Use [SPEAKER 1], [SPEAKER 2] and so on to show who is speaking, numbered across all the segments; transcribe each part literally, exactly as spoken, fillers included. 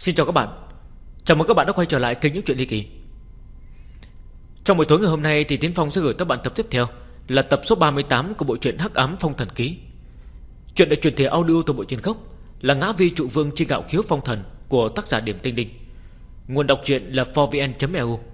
[SPEAKER 1] Xin chào các bạn. Chào mừng các bạn đã quay trở lại kênh Những Chuyện Ly Kỳ. Trong buổi tối ngày hôm nay thì Tiến Phong sẽ gửi các bạn tập tiếp theo, là tập số ba mươi tám của bộ truyện Hắc Ám Phong Thần Ký. Chuyện được truyền thể audio từ bộ truyện gốc là Ngã Vi Trụ Vương Chi Ngạo Khiếu Phong Thần của tác giả Điểm Tinh Đinh. Nguồn đọc truyện là four v n chấm e u.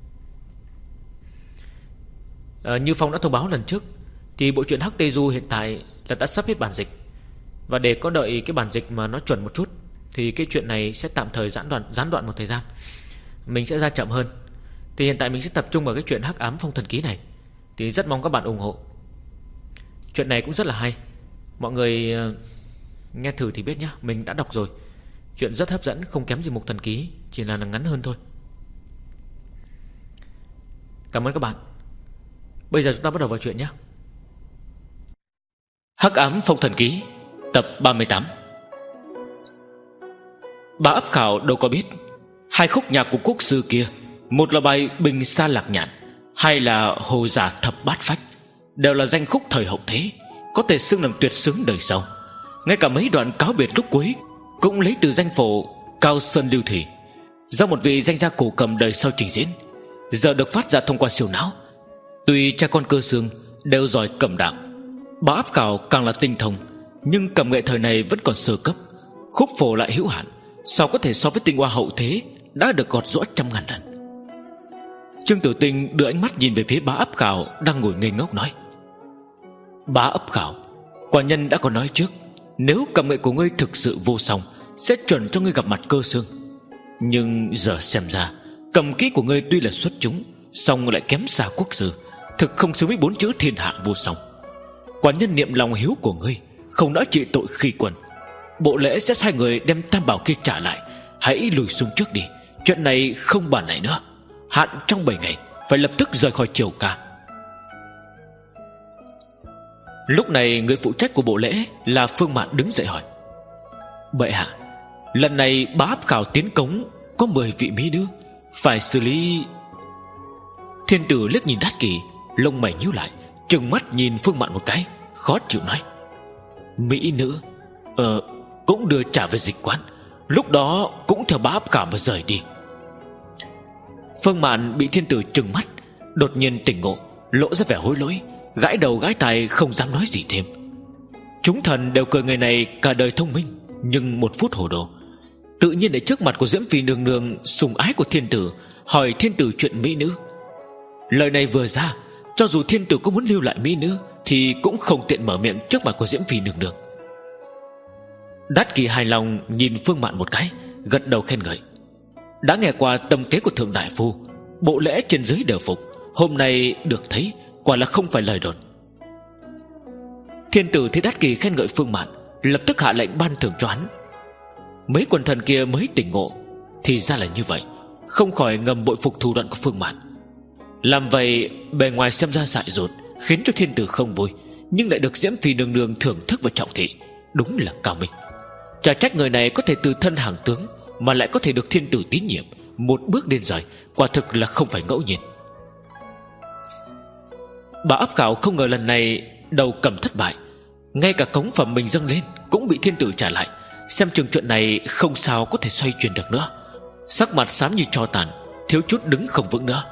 [SPEAKER 1] à, Như Phong đã thông báo lần trước thì bộ truyện Hắc Tây Du hiện tại là đã sắp hết bản dịch. Và để có đợi cái bản dịch mà nó chuẩn một chút thì cái chuyện này sẽ tạm thời gián đoạn, gián đoạn một thời gian. Mình sẽ ra chậm hơn. Thì hiện tại mình sẽ tập trung vào cái chuyện Hắc Ám Phong Thần Ký này. Thì rất mong các bạn ủng hộ. Chuyện này cũng rất là hay. Mọi người nghe thử thì biết nhá. Mình đã đọc rồi. Chuyện rất hấp dẫn, không kém gì Mục Thần Ký, chỉ là ngắn hơn thôi. Cảm ơn các bạn. Bây giờ chúng ta bắt đầu vào chuyện nhé. Hắc Ám Phong Thần Ký tập ba mươi tám. Bà Ấp Khảo đâu có biết hai khúc nhạc của quốc sư kia, một là bài Bình Sa Lạc Nhạn, hai là Hồ Giả Thập Bát Phách, đều là danh khúc thời hậu thế, có thể xưng làm tuyệt xứng đời sau. Ngay cả mấy đoạn cáo biệt lúc cuối cũng lấy từ danh phổ Cao Sơn Lưu Thủy, do một vị danh gia cổ cầm đời sau trình diễn, giờ được phát ra thông qua siêu não. Tuy cha con Cơ Xương đều giỏi cầm đạo, bà Ấp Khảo càng là tinh thông, nhưng cầm nghệ thời này vẫn còn sơ cấp, khúc phổ lại hữu hạn, sao có thể so với tinh hoa hậu thế đã được gọt giũa trăm ngàn lần. Trương Tử Tinh đưa ánh mắt nhìn về phía bà Ấp Khảo đang ngồi ngây ngốc nói: Bà Ấp Khảo, quả nhân đã có nói trước, nếu cầm nghệ của ngươi thực sự vô song, sẽ chuẩn cho ngươi gặp mặt Cơ Xương. Nhưng giờ xem ra, cầm kỹ của ngươi tuy là xuất chúng, song lại kém xa quốc sư, thực không xứng với bốn chữ thiên hạ vô song. Quả nhân niệm lòng hiếu của ngươi, không đã trị tội khi quân. Bộ lễ sẽ sai người đem tam bảo kia trả lại. Hãy lùi xuống trước đi, chuyện này không bàn lại nữa. Hạn trong bảy ngày, phải lập tức rời khỏi triều ca. Lúc này người phụ trách của bộ lễ là Phương Mạn đứng dậy hỏi: Bệ hạ, lần này bá Ấp Khảo tiến cống có mười vị mỹ nữ, phải xử lý. Thiên tử liếc nhìn Đát Kỷ, lông mày nhíu lại, trừng mắt nhìn Phương Mạn một cái, khó chịu nói: Mỹ nữ Ờ cũng đưa trả về dịch quán, lúc đó cũng theo bá Ấp Khảo mà rời đi. Phương Mạn bị thiên tử trừng mắt, đột nhiên tỉnh ngộ, lộ ra vẻ hối lỗi, gãi đầu gãi tai không dám nói gì thêm. Chúng thần đều cười người này cả đời thông minh, nhưng một phút hồ đồ, tự nhiên ở trước mặt của Diễm Phi nương nương sủng ái của thiên tử, hỏi thiên tử chuyện mỹ nữ. Lời này vừa ra, cho dù thiên tử có muốn lưu lại mỹ nữ thì cũng không tiện mở miệng trước mặt của Diễm Phi nương nương. Đát Kỷ hài lòng nhìn Phương Mạn một cái, gật đầu khen ngợi: Đã nghe qua tâm kế của thượng đại phu, bộ lễ trên dưới đều phục, hôm nay được thấy quả là không phải lời đồn. Thiên tử thấy Đát Kỷ khen ngợi Phương Mạn, lập tức hạ lệnh ban thưởng cho hắn. Mấy quần thần kia mới tỉnh ngộ, thì ra là như vậy, không khỏi ngầm bội phục thủ đoạn của Phương Mạn. Làm vậy bề ngoài xem ra dại dột, khiến cho thiên tử không vui, nhưng lại được Diễm Phi nương nương thưởng thức và trọng thị, đúng là cao minh. Chả trách người này có thể từ thân hàng tướng mà lại có thể được thiên tử tín nhiệm, một bước lên rời, quả thực là không phải ngẫu nhiên. Bà Ấp Khảo không ngờ lần này đầu cầm thất bại, ngay cả cống phẩm mình dâng lên cũng bị thiên tử trả lại, xem chừng chuyện này không sao có thể xoay chuyển được nữa. Sắc mặt xám như tro tàn, thiếu chút đứng không vững nữa.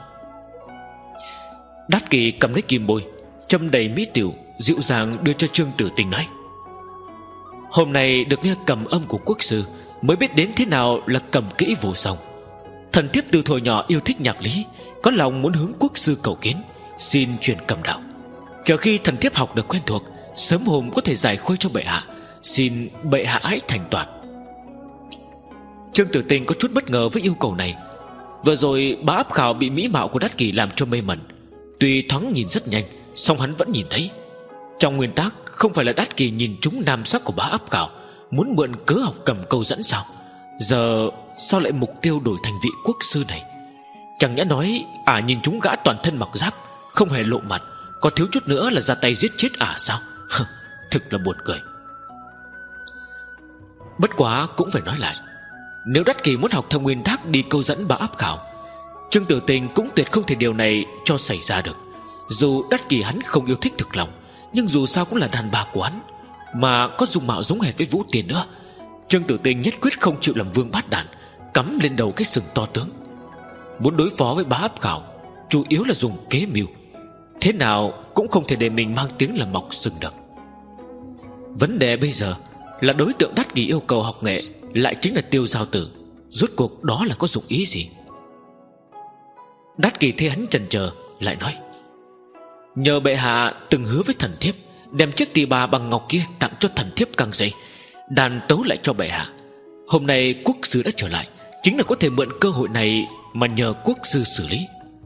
[SPEAKER 1] Đát Kỷ cầm lấy kim bôi, châm đầy mỹ tiểu, dịu dàng đưa cho Trương Tử Tinh nói: Hôm nay được nghe cầm âm của quốc sư, mới biết đến thế nào là cầm kỹ vô song. Thần thiếp từ thuở nhỏ yêu thích nhạc lý, có lòng muốn hướng quốc sư cầu kiến, xin truyền cầm đạo. Chờ khi thần thiếp học được quen thuộc, sớm hôm có thể giải khuây cho bệ hạ, xin bệ hạ hãy thành toàn. Trương Tử Tinh có chút bất ngờ với yêu cầu này. Vừa rồi bá Ấp Khảo bị mỹ mạo của Đát Kỷ làm cho mê mẩn, tuy thoáng nhìn rất nhanh, song hắn vẫn nhìn thấy. Trong nguyên tắc không phải là Đát Kỷ nhìn trúng nam sắc của bá Ấp Khảo, muốn mượn cớ học cầm câu dẫn sao? Giờ sao lại mục tiêu đổi thành vị quốc sư này? Chẳng nhẽ nói ả à nhìn chúng gã toàn thân mặc giáp, không hề lộ mặt, có thiếu chút nữa là ra tay giết chết ả à sao? Thực là buồn cười. Bất quá cũng phải nói lại, nếu Đát Kỷ muốn học theo nguyên tắc đi câu dẫn bá Ấp Khảo, Trương Tử Tinh cũng tuyệt không thể điều này cho xảy ra được. Dù Đát Kỷ hắn không yêu thích thực lòng, nhưng dù sao cũng là đàn bà của hắn, mà có dung mạo giống hệt với Vũ Tiền nữa. Trương Tử Tinh nhất quyết không chịu làm vương bát đàn, cắm lên đầu cái sừng to tướng. Muốn đối phó với Bá Áp Khảo chủ yếu là dùng kế mưu, thế nào cũng không thể để mình mang tiếng là mọc sừng được. Vấn đề bây giờ là đối tượng Đát Kỷ yêu cầu học nghệ lại chính là Tiêu Giao Tử. Rốt cuộc đó là có dụng ý gì? Đát Kỷ thấy hắn chần chờ, lại nói: nhờ bệ hạ từng hứa với thần thiếp đem chiếc tỳ bà bằng ngọc kia tặng cho thần thiếp căng dây, đàn tấu lại cho bệ hạ. Hôm nay quốc sư đã trở lại, chính là có thể mượn cơ hội này mà nhờ quốc sư xử lý.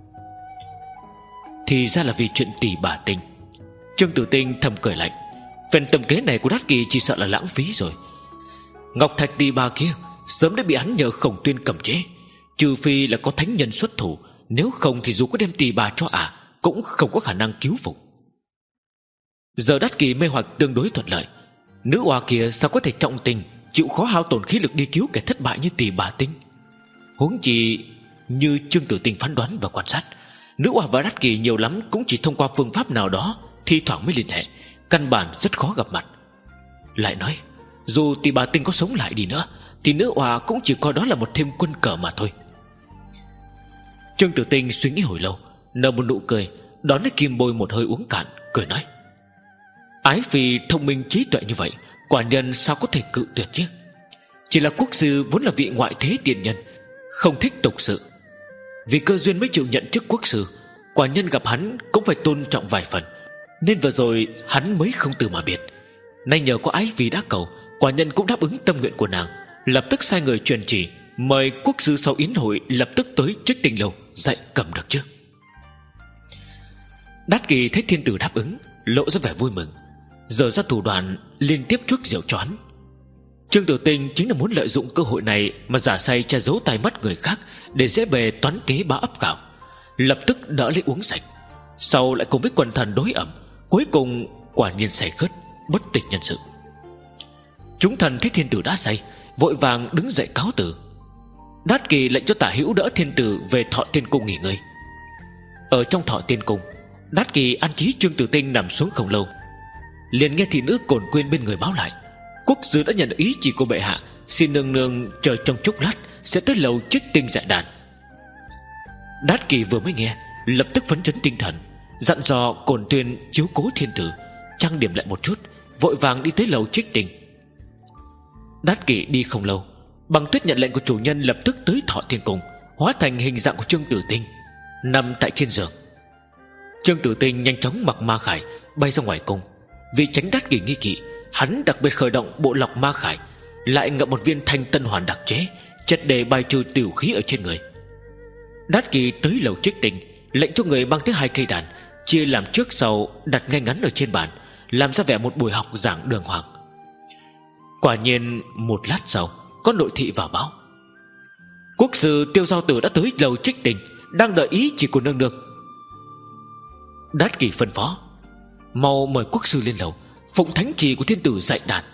[SPEAKER 1] Thì ra là vì chuyện tỳ bà tinh. Trương Tử Tinh thầm cười lạnh. Phen tầm kế này của Đát Kỷ chỉ sợ là lãng phí rồi. Ngọc thạch tỳ bà kia sớm đã bị hắn nhờ Khổng Tuyên cầm chế, trừ phi là có thánh nhân xuất thủ, nếu không thì dù có đem tỳ bà cho ả à, cũng không có khả năng cứu phục. Giờ Đát Kỷ mê hoặc tương đối thuận lợi. Nữ oa kia sao có thể trọng tình chịu khó hao tổn khí lực đi cứu kẻ thất bại như tỳ bà tinh. Huống chi như Trương Tử Tinh phán đoán và quan sát, nữ oa và Đát Kỷ nhiều lắm cũng chỉ thông qua phương pháp nào đó thi thoảng mới liên hệ, căn bản rất khó gặp mặt. Lại nói, dù tỳ bà tinh có sống lại đi nữa thì nữ oa cũng chỉ coi đó là một thêm quân cờ mà thôi. Trương Tử Tinh suy nghĩ hồi lâu, nở một nụ cười, đón lấy kim bôi một hơi uống cạn, cười nói: ái phi thông minh trí tuệ như vậy, quả nhân sao có thể cự tuyệt chứ? Chỉ là quốc sư vốn là vị ngoại thế tiền nhân, không thích tục sự, vì cơ duyên mới chịu nhận chức quốc sư. Quả nhân gặp hắn cũng phải tôn trọng vài phần, nên vừa rồi hắn mới không từ mà biệt. Nay nhờ có ái phi đã cầu, quả nhân cũng đáp ứng tâm nguyện của nàng, lập tức sai người truyền chỉ mời quốc sư sau yến hội lập tức tới Trích Tinh Lâu dạy cầm được chứ. Đát Kỷ thấy thiên tử đáp ứng, lộ ra vẻ vui mừng, giờ ra thủ đoạn liên tiếp chuốc rượu cho hắn. Trương Tử Tinh chính là muốn lợi dụng cơ hội này mà giả say che giấu tai mắt người khác, để dễ bề toán kế Bá Áp Khảo. Lập tức đỡ lấy uống sạch, sau lại cùng với quần thần đối ẩm, cuối cùng quả nhiên say khướt, bất tỉnh nhân sự. Chúng thần thấy thiên tử đã say, vội vàng đứng dậy cáo từ. Đát Kỷ lệnh cho Tả Hữu đỡ thiên tử về Thọ Tiên Cung nghỉ ngơi. Ở trong Thọ Tiên Cung, Đát Kỷ an trí Trương Tử Tinh nằm xuống không lâu, liền nghe thị nữ Cổn Quyên bên người báo lại, quốc sư đã nhận được ý chỉ của bệ hạ, xin nương nương chờ trong chốc lát sẽ tới lầu Trích Tinh dạy đàn. Đát Kỷ vừa mới nghe, lập tức phấn chấn tinh thần, dặn dò Cổn Tuyên chiếu cố thiên tử, trang điểm lại một chút, vội vàng đi tới lầu Trích Tinh. Đát Kỷ đi không lâu, Băng Tuyết nhận lệnh của chủ nhân lập tức tới Thọ Tiên Cung, hóa thành hình dạng của Trương Tử Tinh, nằm tại trên giường. Trương Tử Tinh nhanh chóng mặc ma khải bay ra ngoài cung. Vì tránh Đát Kỷ nghi kỵ, hắn đặc biệt khởi động bộ lọc ma khải, lại ngậm một viên thanh tân hoàn đặc chế, triệt để bài trừ tiểu khí ở trên người. Đát Kỷ tới lầu Trích Tinh, lệnh cho người mang tới hai cây đàn, chia làm trước sau đặt ngay ngắn ở trên bàn, làm ra vẻ một buổi học giảng đường hoàng. Quả nhiên một lát sau, có nội thị vào báo: quốc sư Tiêu Giao Tử đã tới lầu Trích Tinh, đang đợi ý chỉ của nương nương. Đát Kỷ phân phó: mau mời quốc sư lên lầu, phụng thánh chỉ của thiên tử dạy đàn.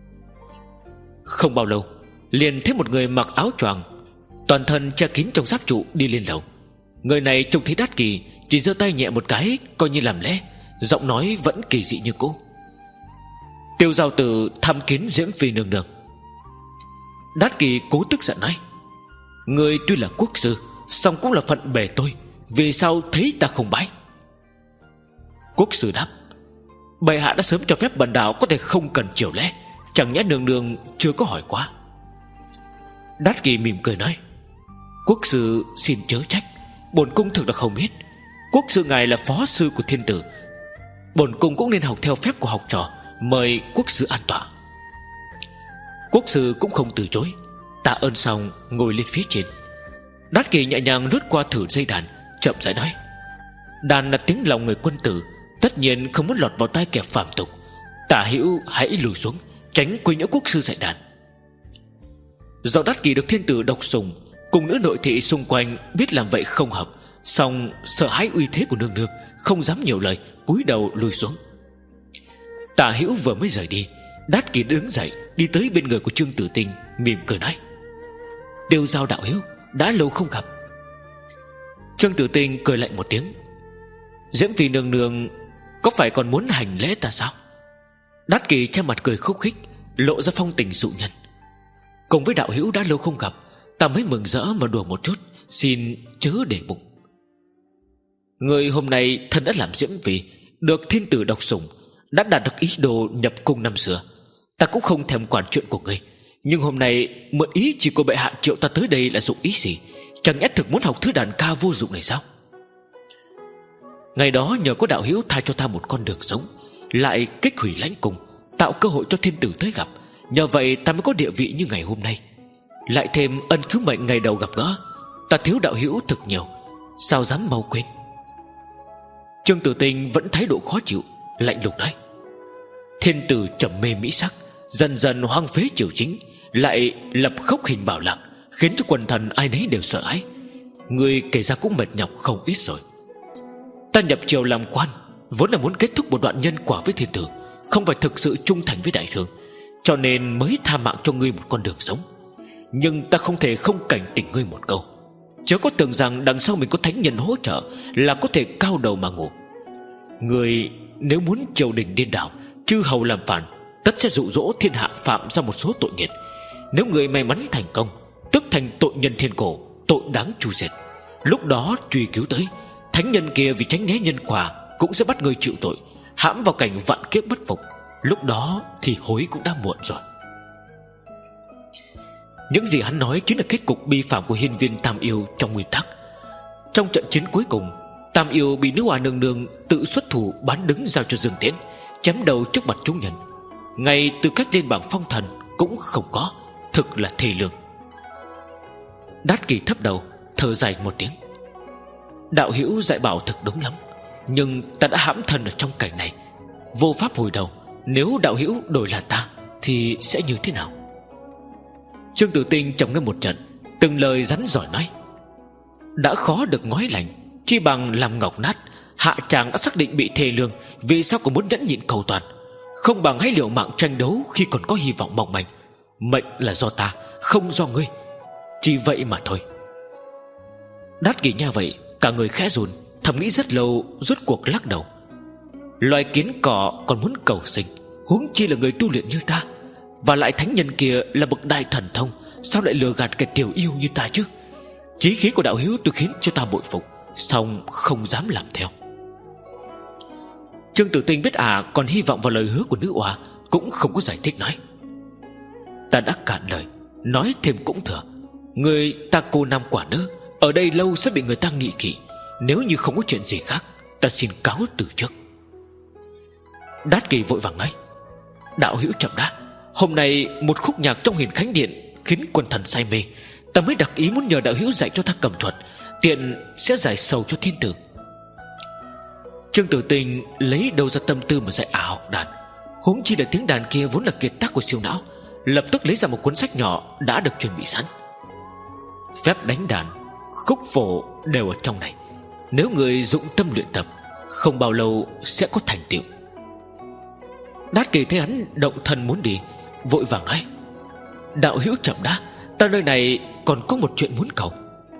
[SPEAKER 1] Không bao lâu, liền thấy một người mặc áo choàng, toàn thân che kín trong giáp trụ đi lên lầu. Người này trông thấy Đát Kỷ, chỉ giơ tay nhẹ một cái coi như làm lễ, giọng nói vẫn kỳ dị như cũ: Tiêu Giao Tử tham kiến Diễm Phi nương nương. Đát Kỷ cố tức giận nói: người tuy là quốc sư, song cũng là phận bề tôi, vì sao thấy ta không bái? Quốc sư đáp: bệ hạ đã sớm cho phép bần đạo có thể không cần triều lễ, chẳng nhẽ nương nương chưa có hỏi quá. Đát Kỷ mỉm cười nói: quốc sư xin chớ trách, bổn cung thực là không biết. Quốc sư ngài là phó sư của thiên tử, bổn cung cũng nên học theo phép của học trò, mời quốc sư an tọa. Quốc sư cũng không từ chối, tạ ơn xong ngồi lên phía trên. Đát Kỷ nhẹ nhàng lướt qua thử dây đàn, chậm rãi nói: đàn là tiếng lòng người quân tử, tất nhiên không muốn lọt vào tai kẻ phàm tục. Tả Hữu hãy lùi xuống, tránh quấy nhiễu quốc sư dạy đàn. Do Đát Kỷ được thiên tử độc sủng, cùng nữ nội thị xung quanh biết làm vậy không hợp, song sợ hãi uy thế của nương nương, không dám nhiều lời, cúi đầu lùi xuống. Tả Hữu vừa mới rời đi, Đát Kỷ đứng dậy đi tới bên người của Trương Tử Tinh, mỉm cười nói: Tiêu Giao đạo hữu, đã lâu không gặp. Trương Tử Tinh cười lạnh một tiếng: Diễm Phi nương nương có phải còn muốn hành lễ ta sao? Đát Kỷ che mặt cười khúc khích, lộ ra phong tình dụ nhân: cùng với đạo hữu đã lâu không gặp, Ta mới mừng rỡ mà đùa một chút, xin chớ để bụng. Người hôm nay thân đã làm diễm vì được thiên tử độc sủng, đã đạt được ý đồ nhập cung năm xưa. Ta cũng không thèm quản chuyện của ngươi, nhưng hôm nay mượn ý chỉ của bệ hạ triệu ta tới đây là dụng ý gì? Chẳng nhẽ thực muốn học thứ đàn ca vô dụng này sao? Ngày đó nhờ có đạo hữu tha cho ta một con đường sống, lại kích hủy lãnh cung, tạo cơ hội cho thiên tử tới gặp. Nhờ vậy ta mới có địa vị như ngày hôm nay. Lại thêm ân cứu mệnh ngày đầu gặp gỡ, ta thiếu đạo hữu thực nhiều, sao dám mau quên. Trương Tử Tinh vẫn thái độ khó chịu, lạnh lùng nói: thiên tử trầm mê mỹ sắc, dần dần hoang phế triều chính, lại lập khốc hình bảo lạc, khiến cho quần thần ai nấy đều sợ hãi. Người kể ra cũng mệt nhọc không ít rồi. Ta nhập triều làm quan vốn là muốn kết thúc một đoạn nhân quả với thiên tử, không phải thực sự trung thành với đại thương, cho nên mới tha mạng cho ngươi một con đường sống. Nhưng ta không thể không cảnh tỉnh ngươi một câu, chớ có tưởng rằng đằng sau mình có thánh nhân hỗ trợ là có thể cao đầu mà ngủ. Ngươi nếu muốn triều đình điên đảo, chư hầu làm phản, tất sẽ dụ dỗ thiên hạ phạm ra một số tội nghiệt. Nếu người may mắn thành công, tức thành tội nhân thiên cổ, tội đáng tru diệt. Lúc đó truy cứu tới, thánh nhân kia vì tránh né nhân quả cũng sẽ bắt người chịu tội, hãm vào cảnh vạn kiếp bất phục. Lúc đó thì hối cũng đã muộn rồi. Những gì hắn nói chính là kết cục bi phạm của hiên viên Tam Yêu trong nguyên tắc. Trong trận chiến cuối cùng, Tam Yêu bị nữ hoa nương nương tự xuất thủ bán đứng giao cho Dương Tiễn, chém đầu trước mặt chúng nhân. Ngay tư cách lên bảng phong thần cũng không có, thực là thê lương. Đát Kỳ thấp đầu thở dài một tiếng: đạo hữu dạy bảo thực đúng lắm, nhưng ta đã hãm thân ở trong cảnh này, vô pháp hồi đầu. Nếu đạo hữu đổi là ta thì sẽ như thế nào? Trương Tử Tinh trầm ngâm một trận, từng lời rắn giỏi nói: đã khó được ngói lành, chi bằng làm ngọc nát. Hạ chàng đã xác định bị thê lương, vì sao còn muốn nhẫn nhịn cầu toàn? Không bằng hãy liều mạng tranh đấu khi còn có hy vọng mong manh. Mệnh là do ta, không do ngươi, chỉ vậy mà thôi. Đát Kỳ nghe vậy, cả người khẽ run, thầm nghĩ rất lâu, rốt cuộc lắc đầu. Loài kiến cỏ còn muốn cầu sinh, huống chi là người tu luyện như ta. Và lại thánh nhân kia là bậc đại thần thông, sao lại lừa gạt kẻ tiểu yêu như ta chứ? Chí khí của đạo hữu tôi khiến cho ta bội phục, song không dám làm theo. Trương Tử Tinh biết à còn hy vọng vào lời hứa của nữ oa, cũng không có giải thích nói: ta đã cạn lời, nói thêm cũng thừa. Người ta cô nam quả nữ, ở đây lâu sẽ bị người ta nghị kỵ. Nếu như không có chuyện gì khác, ta xin cáo từ trước. Đát Kỳ vội vàng nói: đạo hữu chậm đã. Hôm nay một khúc nhạc trong Huyền Khánh Điện khiến quần thần say mê, ta mới đặc ý muốn nhờ đạo hữu dạy cho ta cầm thuật, tiện sẽ giải sầu cho thiên tử. Trương Tử Tinh lấy đâu ra tâm tư mà dạy ả học đàn, huống chi là tiếng đàn kia vốn là kiệt tác của siêu não. Lập tức lấy ra một cuốn sách nhỏ đã được chuẩn bị sẵn. Phép đánh đàn, khúc phổ đều ở trong này. Nếu người dụng tâm luyện tập, không bao lâu sẽ có thành tựu. Đát Kỳ thấy hắn động thân muốn đi, vội vàng nói: đạo hữu chậm đã, ta nơi này còn có một chuyện muốn cầu.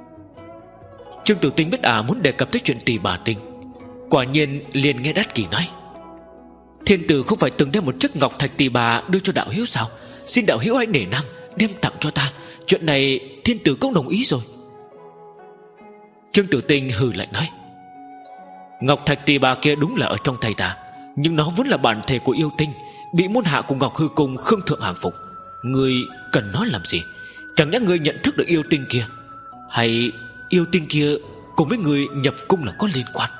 [SPEAKER 1] Trương Tử Tinh biết à muốn đề cập tới chuyện Tỳ Bà Tinh, quả nhiên liền nghe Đát Kỳ nói: thiên tử không phải từng đem một chiếc ngọc thạch tỳ bà đưa cho đạo hữu sao? Xin đạo hữu hãy nể nang đem tặng cho ta. Chuyện này thiên tử cũng đồng ý rồi. Trương Tử Tinh hừ lạnh nói: ngọc thạch tỳ bà kia đúng là ở trong tay ta, nhưng nó vốn là bản thể của yêu tinh, bị môn hạ của Ngọc Hư Cung Khương Thượng hàng phục. Ngươi cần nó làm gì? Chẳng nhẽ ngươi nhận thức được yêu tinh kia, hay yêu tinh kia cùng với người nhập cung là có liên quan?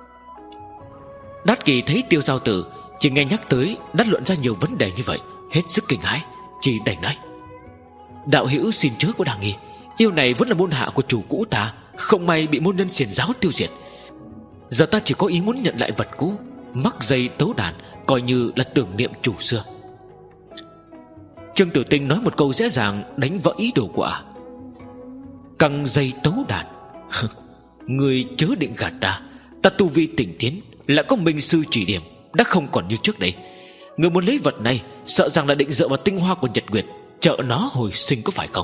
[SPEAKER 1] Đát Kỳ thấy Tiêu Giao Tử chỉ nghe nhắc tới đã luận ra nhiều vấn đề như vậy, hết sức kinh hãi, chỉ đành nói: đạo hữu xin chớ có đa nghi, yêu này vẫn là môn hạ của chủ cũ ta, không may bị môn nhân xiển giáo tiêu diệt. Giờ ta chỉ có ý muốn nhận lại vật cũ, mắc dây tấu đàn, coi như là tưởng niệm chủ xưa. Trương Tử Tinh nói một câu dễ dàng đánh vỡ ý đồ của ả: căng dây tấu đàn. Người chớ định gạt ta, ta tu vi tỉnh tiến, lại có minh sư chỉ điểm, đã không còn như trước đây. Người muốn lấy vật này, sợ rằng là định dựa vào tinh hoa của Nhật Nguyệt trợ nó hồi sinh, có phải không?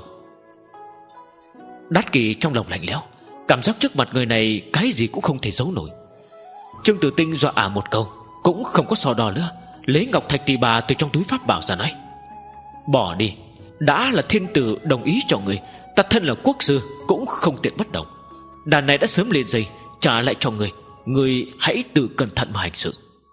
[SPEAKER 1] Đát Kỳ trong lòng lạnh lẽo, cảm giác trước mặt người này cái gì cũng không thể giấu nổi. Trương Tử Tinh dọa ả một câu, cũng không có so đo nữa, lấy ngọc thạch tỳ bà từ trong túi pháp bảo ra nói: bỏ đi, đã là thiên tử đồng ý cho người, Ta thân là quốc sư cũng không tiện bất động. Đàn này đã sớm lên dây trả lại cho người, người hãy tự cẩn thận mà hành sự.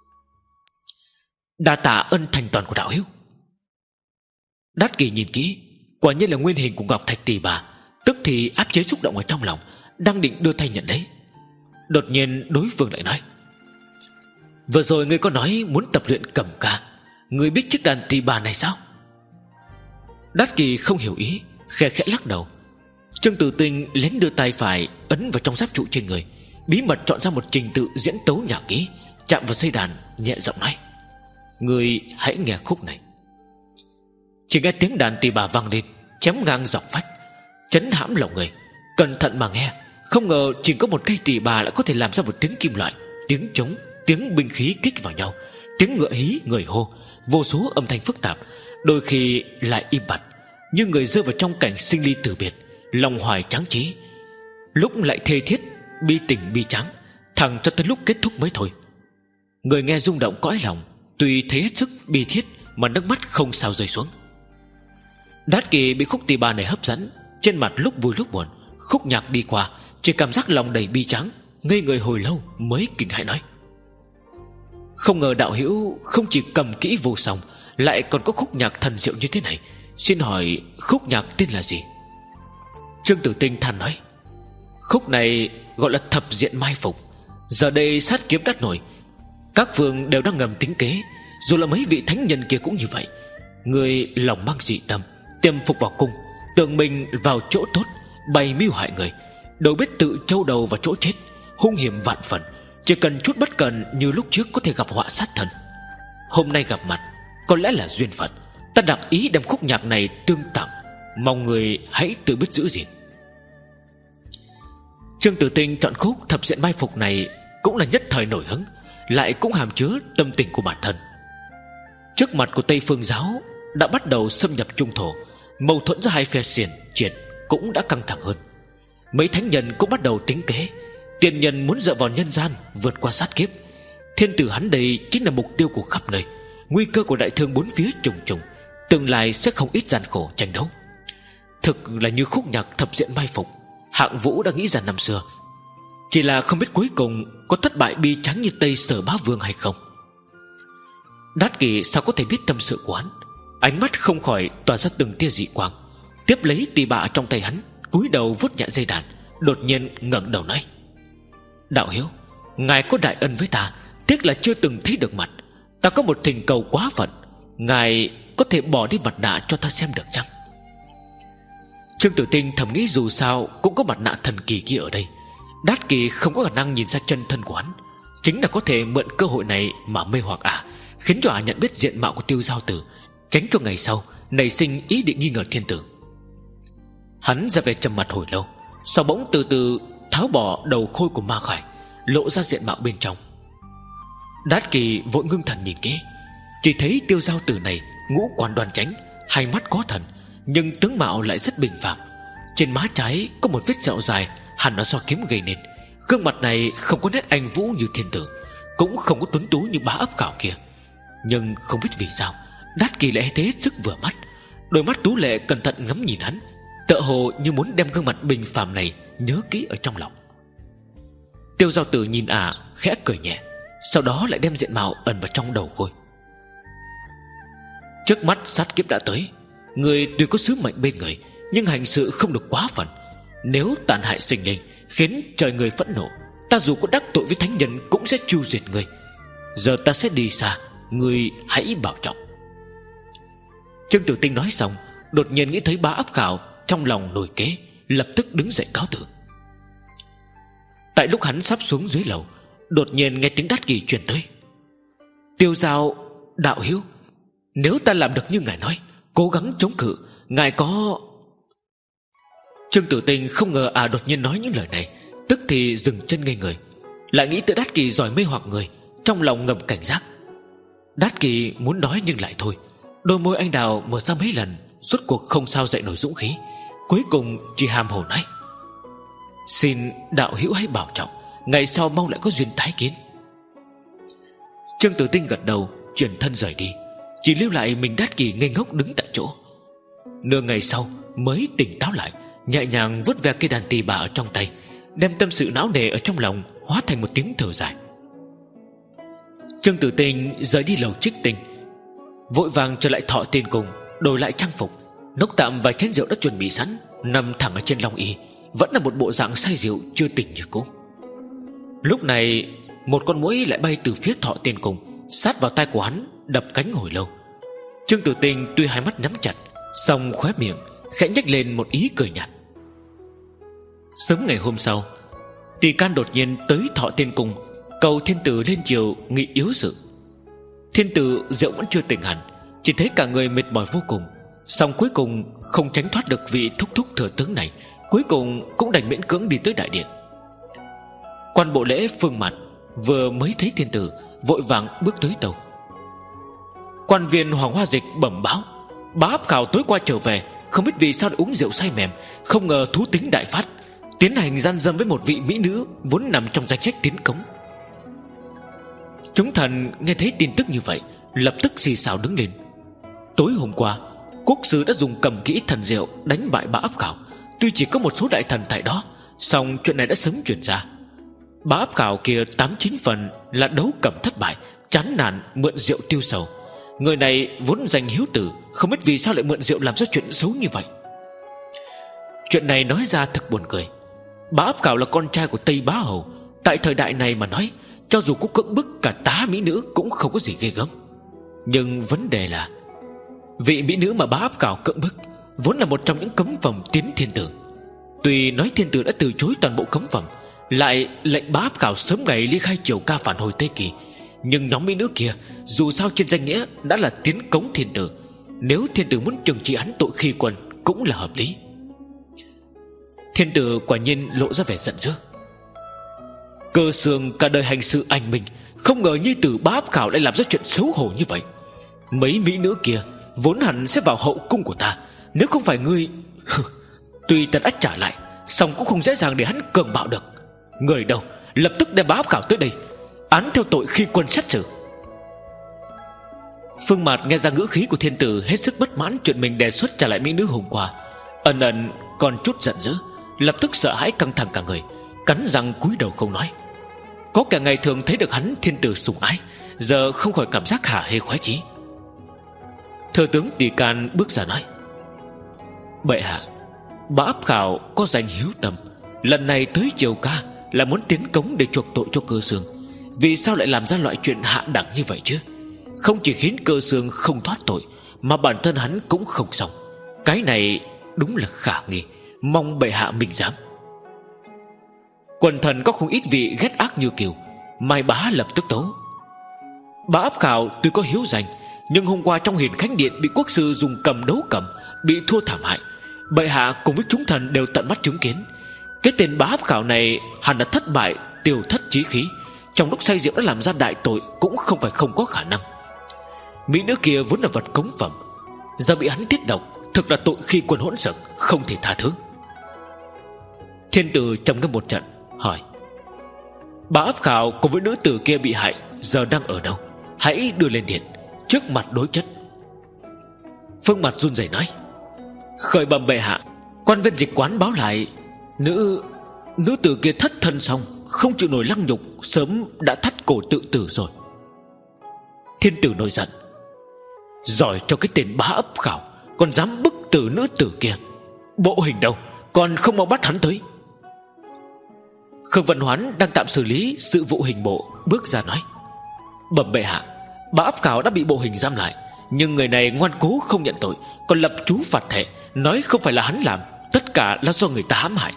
[SPEAKER 1] Đa tạ ân thành toàn của đạo hữu. Đát Kỳ nhìn kỹ, quả nhiên là nguyên hình của Ngọc Thạch Tỷ Bà, tức thì áp chế xúc động ở trong lòng, đang định đưa tay nhận lấy. Đột nhiên đối phương lại nói: vừa rồi ngươi có nói muốn tập luyện cầm ca, ngươi biết chiếc đàn Tỷ Bà này sao? Đát Kỳ không hiểu ý, khẽ khẽ lắc đầu. Trương Tử Tinh lén đưa tay phải ấn vào trong giáp trụ trên người, bí mật chọn ra một trình tự diễn tấu nhạc ký, chạm vào dây đàn, nhẹ giọng nói: ngươi hãy nghe khúc này. Chỉ nghe tiếng đàn Tỷ Bà vang lên, chém ngang dọc phách, chấn hãm lòng người. Cẩn thận mà nghe, không ngờ chỉ có một cây Tỷ Bà lại có thể làm ra một tiếng kim loại, tiếng trống, tiếng binh khí kích vào nhau, tiếng ngựa hí người hô, vô số âm thanh phức tạp, đôi khi lại im bặt, như người rơi vào trong cảnh sinh ly tử biệt, lòng hoài tráng trí, lúc lại thê thiết, bi tình bi tráng, thẳng cho tới lúc kết thúc mới thôi. Người nghe rung động cõi lòng, tuy thấy hết sức bi thiết mà nước mắt không sao rơi xuống. Đát Kỳ bị khúc Tỷ Bà này hấp dẫn, trên mặt lúc vui lúc buồn. Khúc nhạc đi qua, chỉ cảm giác lòng đầy bi tráng, ngây người hồi lâu mới kinh hãi nói: không ngờ đạo hữu không chỉ cầm kỹ vô song, lại còn có khúc nhạc thần diệu như thế này. Xin hỏi khúc nhạc tên là gì? Trương Tử Tinh than nói: khúc này gọi là Thập Diện Mai Phục. Giờ đây sát kiếm đắt nổi, các vương đều đang ngầm tính kế, dù là mấy vị thánh nhân kia cũng như vậy. Người lòng mang dị tâm, tiềm phục vào cung, tưởng mình vào chỗ tốt, bày mưu hại người, đâu biết tự trâu đầu vào chỗ chết, hung hiểm vạn phần. Chỉ cần chút bất cần như lúc trước có thể gặp họa sát thân. Hôm nay gặp mặt, có lẽ là duyên phận. Ta đặc ý đem khúc nhạc này tương tặng, mong người hãy tự biết giữ gìn. Trương Tử Tinh chọn khúc Thập Diện Mai Phục này cũng là nhất thời nổi hứng, lại cũng hàm chứa tâm tình của bản thân. Trước mặt của Tây Phương giáo đã bắt đầu xâm nhập trung thổ, mâu thuẫn giữa hai phe xiển triệt cũng đã căng thẳng hơn. Mấy thánh nhân cũng bắt đầu tính kế, tiền nhân muốn dựa vào nhân gian vượt qua sát kiếp. Thiên tử hắn đây chính là mục tiêu của khắp nơi, nguy cơ của đại thương bốn phía trùng trùng, tương lai sẽ không ít gian khổ tranh đấu. Thực là như khúc nhạc Thập Diện Mai Phục, Hạng Vũ đã nghĩ ra năm xưa, chỉ là không biết cuối cùng có thất bại bi tráng như Tây Sở Bá Vương hay không. Đát Kỳ sao có thể biết tâm sự của hắn, ánh mắt không khỏi tỏa ra từng tia dị quang, tiếp lấy Tỷ Bà trong tay hắn, cúi đầu vuốt nhẹ dây đàn, đột nhiên ngẩng đầu nói: đạo hiếu, ngài có đại ân với ta, tiếc là chưa từng thấy được mặt. Ta có một thỉnh cầu quá phận, ngài có thể bỏ đi mặt nạ cho ta xem được chăng? Trương Tử Tinh thầm nghĩ dù sao cũng có mặt nạ thần kỳ kia ở đây, Đát Kỳ không có khả năng nhìn ra chân thân của hắn, chính là có thể mượn cơ hội này mà mê hoặc ả, khiến cho ả nhận biết diện mạo của Tiêu Giao Tử, tránh cho ngày sau nảy sinh ý định nghi ngờ thiên tử. Hắn ra về trầm mặt hồi lâu, sau bỗng từ từ tháo bỏ đầu khôi của Ma Khải, lộ ra diện mạo bên trong. Đát Kỳ vội ngưng thần nhìn kỹ, chỉ thấy Tiêu Giao Tử này ngũ quan đoan chánh, hai mắt có thần, nhưng tướng mạo lại rất bình phàm. Trên má trái có một vết sẹo dài, hẳn là do kiếm gây nên. Gương mặt này không có nét anh vũ như thiên tử, cũng không có tuấn tú như Bá Ấp Khảo kia. Nhưng không biết vì sao Đát Kỳ lại thế sức vừa mắt, đôi mắt tú lệ cẩn thận ngắm nhìn hắn, tựa hồ như muốn đem gương mặt bình phàm này nhớ kỹ ở trong lòng. Tiêu Giao Tử nhìn ả à, khẽ cười nhẹ, sau đó lại đem diện mạo ẩn vào trong đầu khôi. Trước mắt sát kiếp đã tới, người tuy có sứ mệnh bên người, nhưng hành sự không được quá phận. Nếu tàn hại sinh linh, khiến trời người phẫn nộ, ta dù có đắc tội với thánh nhân cũng sẽ tru diệt người. Giờ ta sẽ đi xa, người hãy bảo trọng. Trương Tử Tinh nói xong, đột nhiên nghĩ thấy Bá Ấp Khảo, trong lòng nổi kế, lập tức đứng dậy cáo từ. Tại lúc hắn sắp xuống dưới lầu, đột nhiên nghe tiếng Đát Kỳ truyền tới: Tiêu Giao đạo hiếu, nếu ta làm được như ngài nói, cố gắng chống cự, ngài có... Trương Tử Tinh không ngờ à đột nhiên nói những lời này, tức thì dừng chân ngây người, lại nghĩ tới Đát Kỳ giỏi mê hoặc người, trong lòng ngầm cảnh giác. Đát Kỳ muốn nói nhưng lại thôi, đôi môi anh đào mở ra mấy lần, rốt cuộc không sao dậy nổi dũng khí, cuối cùng chỉ hàm hồ nói: Xin đạo hữu hãy bảo trọng, ngày sau mong lại có duyên tái kiến. Trương Tử Tinh gật đầu, chuyển thân rời đi, chỉ lưu lại mình Đát Kỳ ngây ngốc đứng tại chỗ. Nửa ngày sau mới tỉnh táo lại, nhẹ nhàng vuốt ve cây đàn tỳ bà ở trong tay, đem tâm sự não nề ở trong lòng hóa thành một tiếng thở dài. Trương Tử Tinh rời đi lầu Trích Tinh, vội vàng trở lại Thọ Tiên Cung, đổi lại trang phục, nốc tạm vài chén rượu đã chuẩn bị sẵn, nằm thẳng ở trên long y, vẫn là một bộ dạng say rượu chưa tỉnh như cũ. Lúc này một con muỗi lại bay từ phía Thọ Tiên Cung, sát vào tai của hắn, đập cánh hồi lâu. Trương Tử Tinh tuy hai mắt nhắm chặt, song khóe miệng khẽ nhếch lên một ý cười nhạt. Sớm ngày hôm sau, Tỳ Can đột nhiên tới Thọ Tiên Cung, cầu thiên tử lên triều nghị yếu sự. Thiên tử rượu vẫn chưa tỉnh hẳn, chỉ thấy cả người mệt mỏi vô cùng, song cuối cùng không tránh thoát được vị thúc thúc thừa tướng này, cuối cùng cũng đành miễn cưỡng đi tới đại điện. Quan bộ lễ Phương Mạt vừa mới thấy thiên tử, vội vàng bước tới tàu. Quan viên Hoàng Hoa Dịch bẩm báo, bá áp khảo tối qua trở về, không biết vì sao lại uống rượu say mềm, không ngờ thú tính đại phát, tiến hành gian dâm với một vị mỹ nữ vốn nằm trong danh sách tiến cống. Chúng thần nghe thấy tin tức như vậy, lập tức xì xào đứng lên. Tối hôm qua, quốc sư đã dùng cầm kỹ thần diệu đánh bại bá áp khảo. Tuy chỉ có một số đại thần tại đó, song chuyện này đã sớm truyền ra. Bá áp khảo kia tám chín phần là đấu cầm thất bại, chán nản mượn rượu tiêu sầu. Người này vốn danh hiếu tử, không biết vì sao lại mượn rượu làm ra chuyện xấu như vậy. Chuyện này nói ra thật buồn cười. Bá áp khảo là con trai của Tây Bá Hầu, tại thời đại này mà nói, cho dù có cưỡng bức cả tá mỹ nữ cũng không có gì ghê gớm. Nhưng vấn đề là vị mỹ nữ mà bá áp khảo cưỡng bức vốn là một trong những cấm phẩm tiến thiên tử. Tuy nói thiên tử đã từ chối toàn bộ cấm phẩm, lại lệnh bá áp khảo sớm ngày ly khai triều ca phản hồi Tây Kỳ, nhưng nhóm mỹ nữ kia dù sao trên danh nghĩa đã là tiến cống thiên tử, nếu thiên tử muốn trừng trị hắn tội khi quân cũng là hợp lý. Thiên tử quả nhiên lộ ra vẻ giận dữ. Cơ Sương cả đời hành sự anh minh, không ngờ nhi tử bá áp khảo lại làm ra chuyện xấu hổ như vậy. Mấy mỹ nữ kia vốn hẳn sẽ vào hậu cung của ta, nếu không phải ngươi tuy ta đã trả lại, song cũng không dễ dàng để hắn cường bạo được. Người đâu, lập tức đem bá áp khảo tới đây, án theo tội khi quân xét xử. Phương Mạt nghe ra ngữ khí của thiên tử hết sức bất mãn chuyện mình đề xuất trả lại mỹ nữ hôm qua, ẩn ẩn còn chút giận dữ, lập tức sợ hãi căng thẳng cả người, cắn răng cúi đầu không nói. Có kẻ ngày thường thấy được hắn thiên tử sủng ái, giờ không khỏi cảm giác hả hê khoái chí. Thừa tướng Tỳ Can bước ra nói: bệ hạ, bá áp khảo có danh hiếu tâm, lần này tới triều ca là muốn tiến cống để chuộc tội cho Cơ Sương. Vì sao lại làm ra loại chuyện hạ đẳng như vậy chứ? Không chỉ khiến Cơ Sương không thoát tội, mà bản thân hắn cũng không xong. Cái này đúng là khả nghi, mong bệ hạ minh giám. Quần thần có không ít vị ghét ác như kiều. Mai Bá lập tức tấu: bá áp khảo tuy có hiếu danh, nhưng hôm qua trong hiền khánh điện bị quốc sư dùng cầm đấu cầm, bị thua thảm hại. Bệ hạ cùng với chúng thần đều tận mắt chứng kiến. Cái tên bá áp khảo này hẳn đã thất bại, tiêu thất chí khí, trong lúc say rượu đã làm ra đại tội, cũng không phải không có khả năng. Mỹ nữ kia vốn là vật cống phẩm, giờ bị hắn tiết độc, thực là tội khi quân hỗn xược, không thể tha thứ. Thiên tử trầm ngâm một trận hỏi: bá áp khảo cùng với nữ tử kia bị hại giờ đang ở đâu? Hãy đưa lên điện, trước mặt đối chất. Phương Mạt run rẩy nói: khởi bẩm bệ hạ, quan viên dịch quán báo lại, nữ nữ tử kia thất thân xong, không chịu nổi lăng nhục, sớm đã thắt cổ tự tử rồi. Thiên tử nổi giận: giỏi cho cái tên bá áp khảo, còn dám bức tử nữ tử kia. Bộ hình đâu, còn không mau bắt hắn tới. Khương Văn Hoán đang tạm xử lý sự vụ hình bộ bước ra nói: bẩm bệ hạ, bá áp khảo đã bị bộ hình giam lại, nhưng người này ngoan cố không nhận tội, còn lập chú phạt thệ, nói không phải là hắn làm, tất cả là do người ta hãm hại.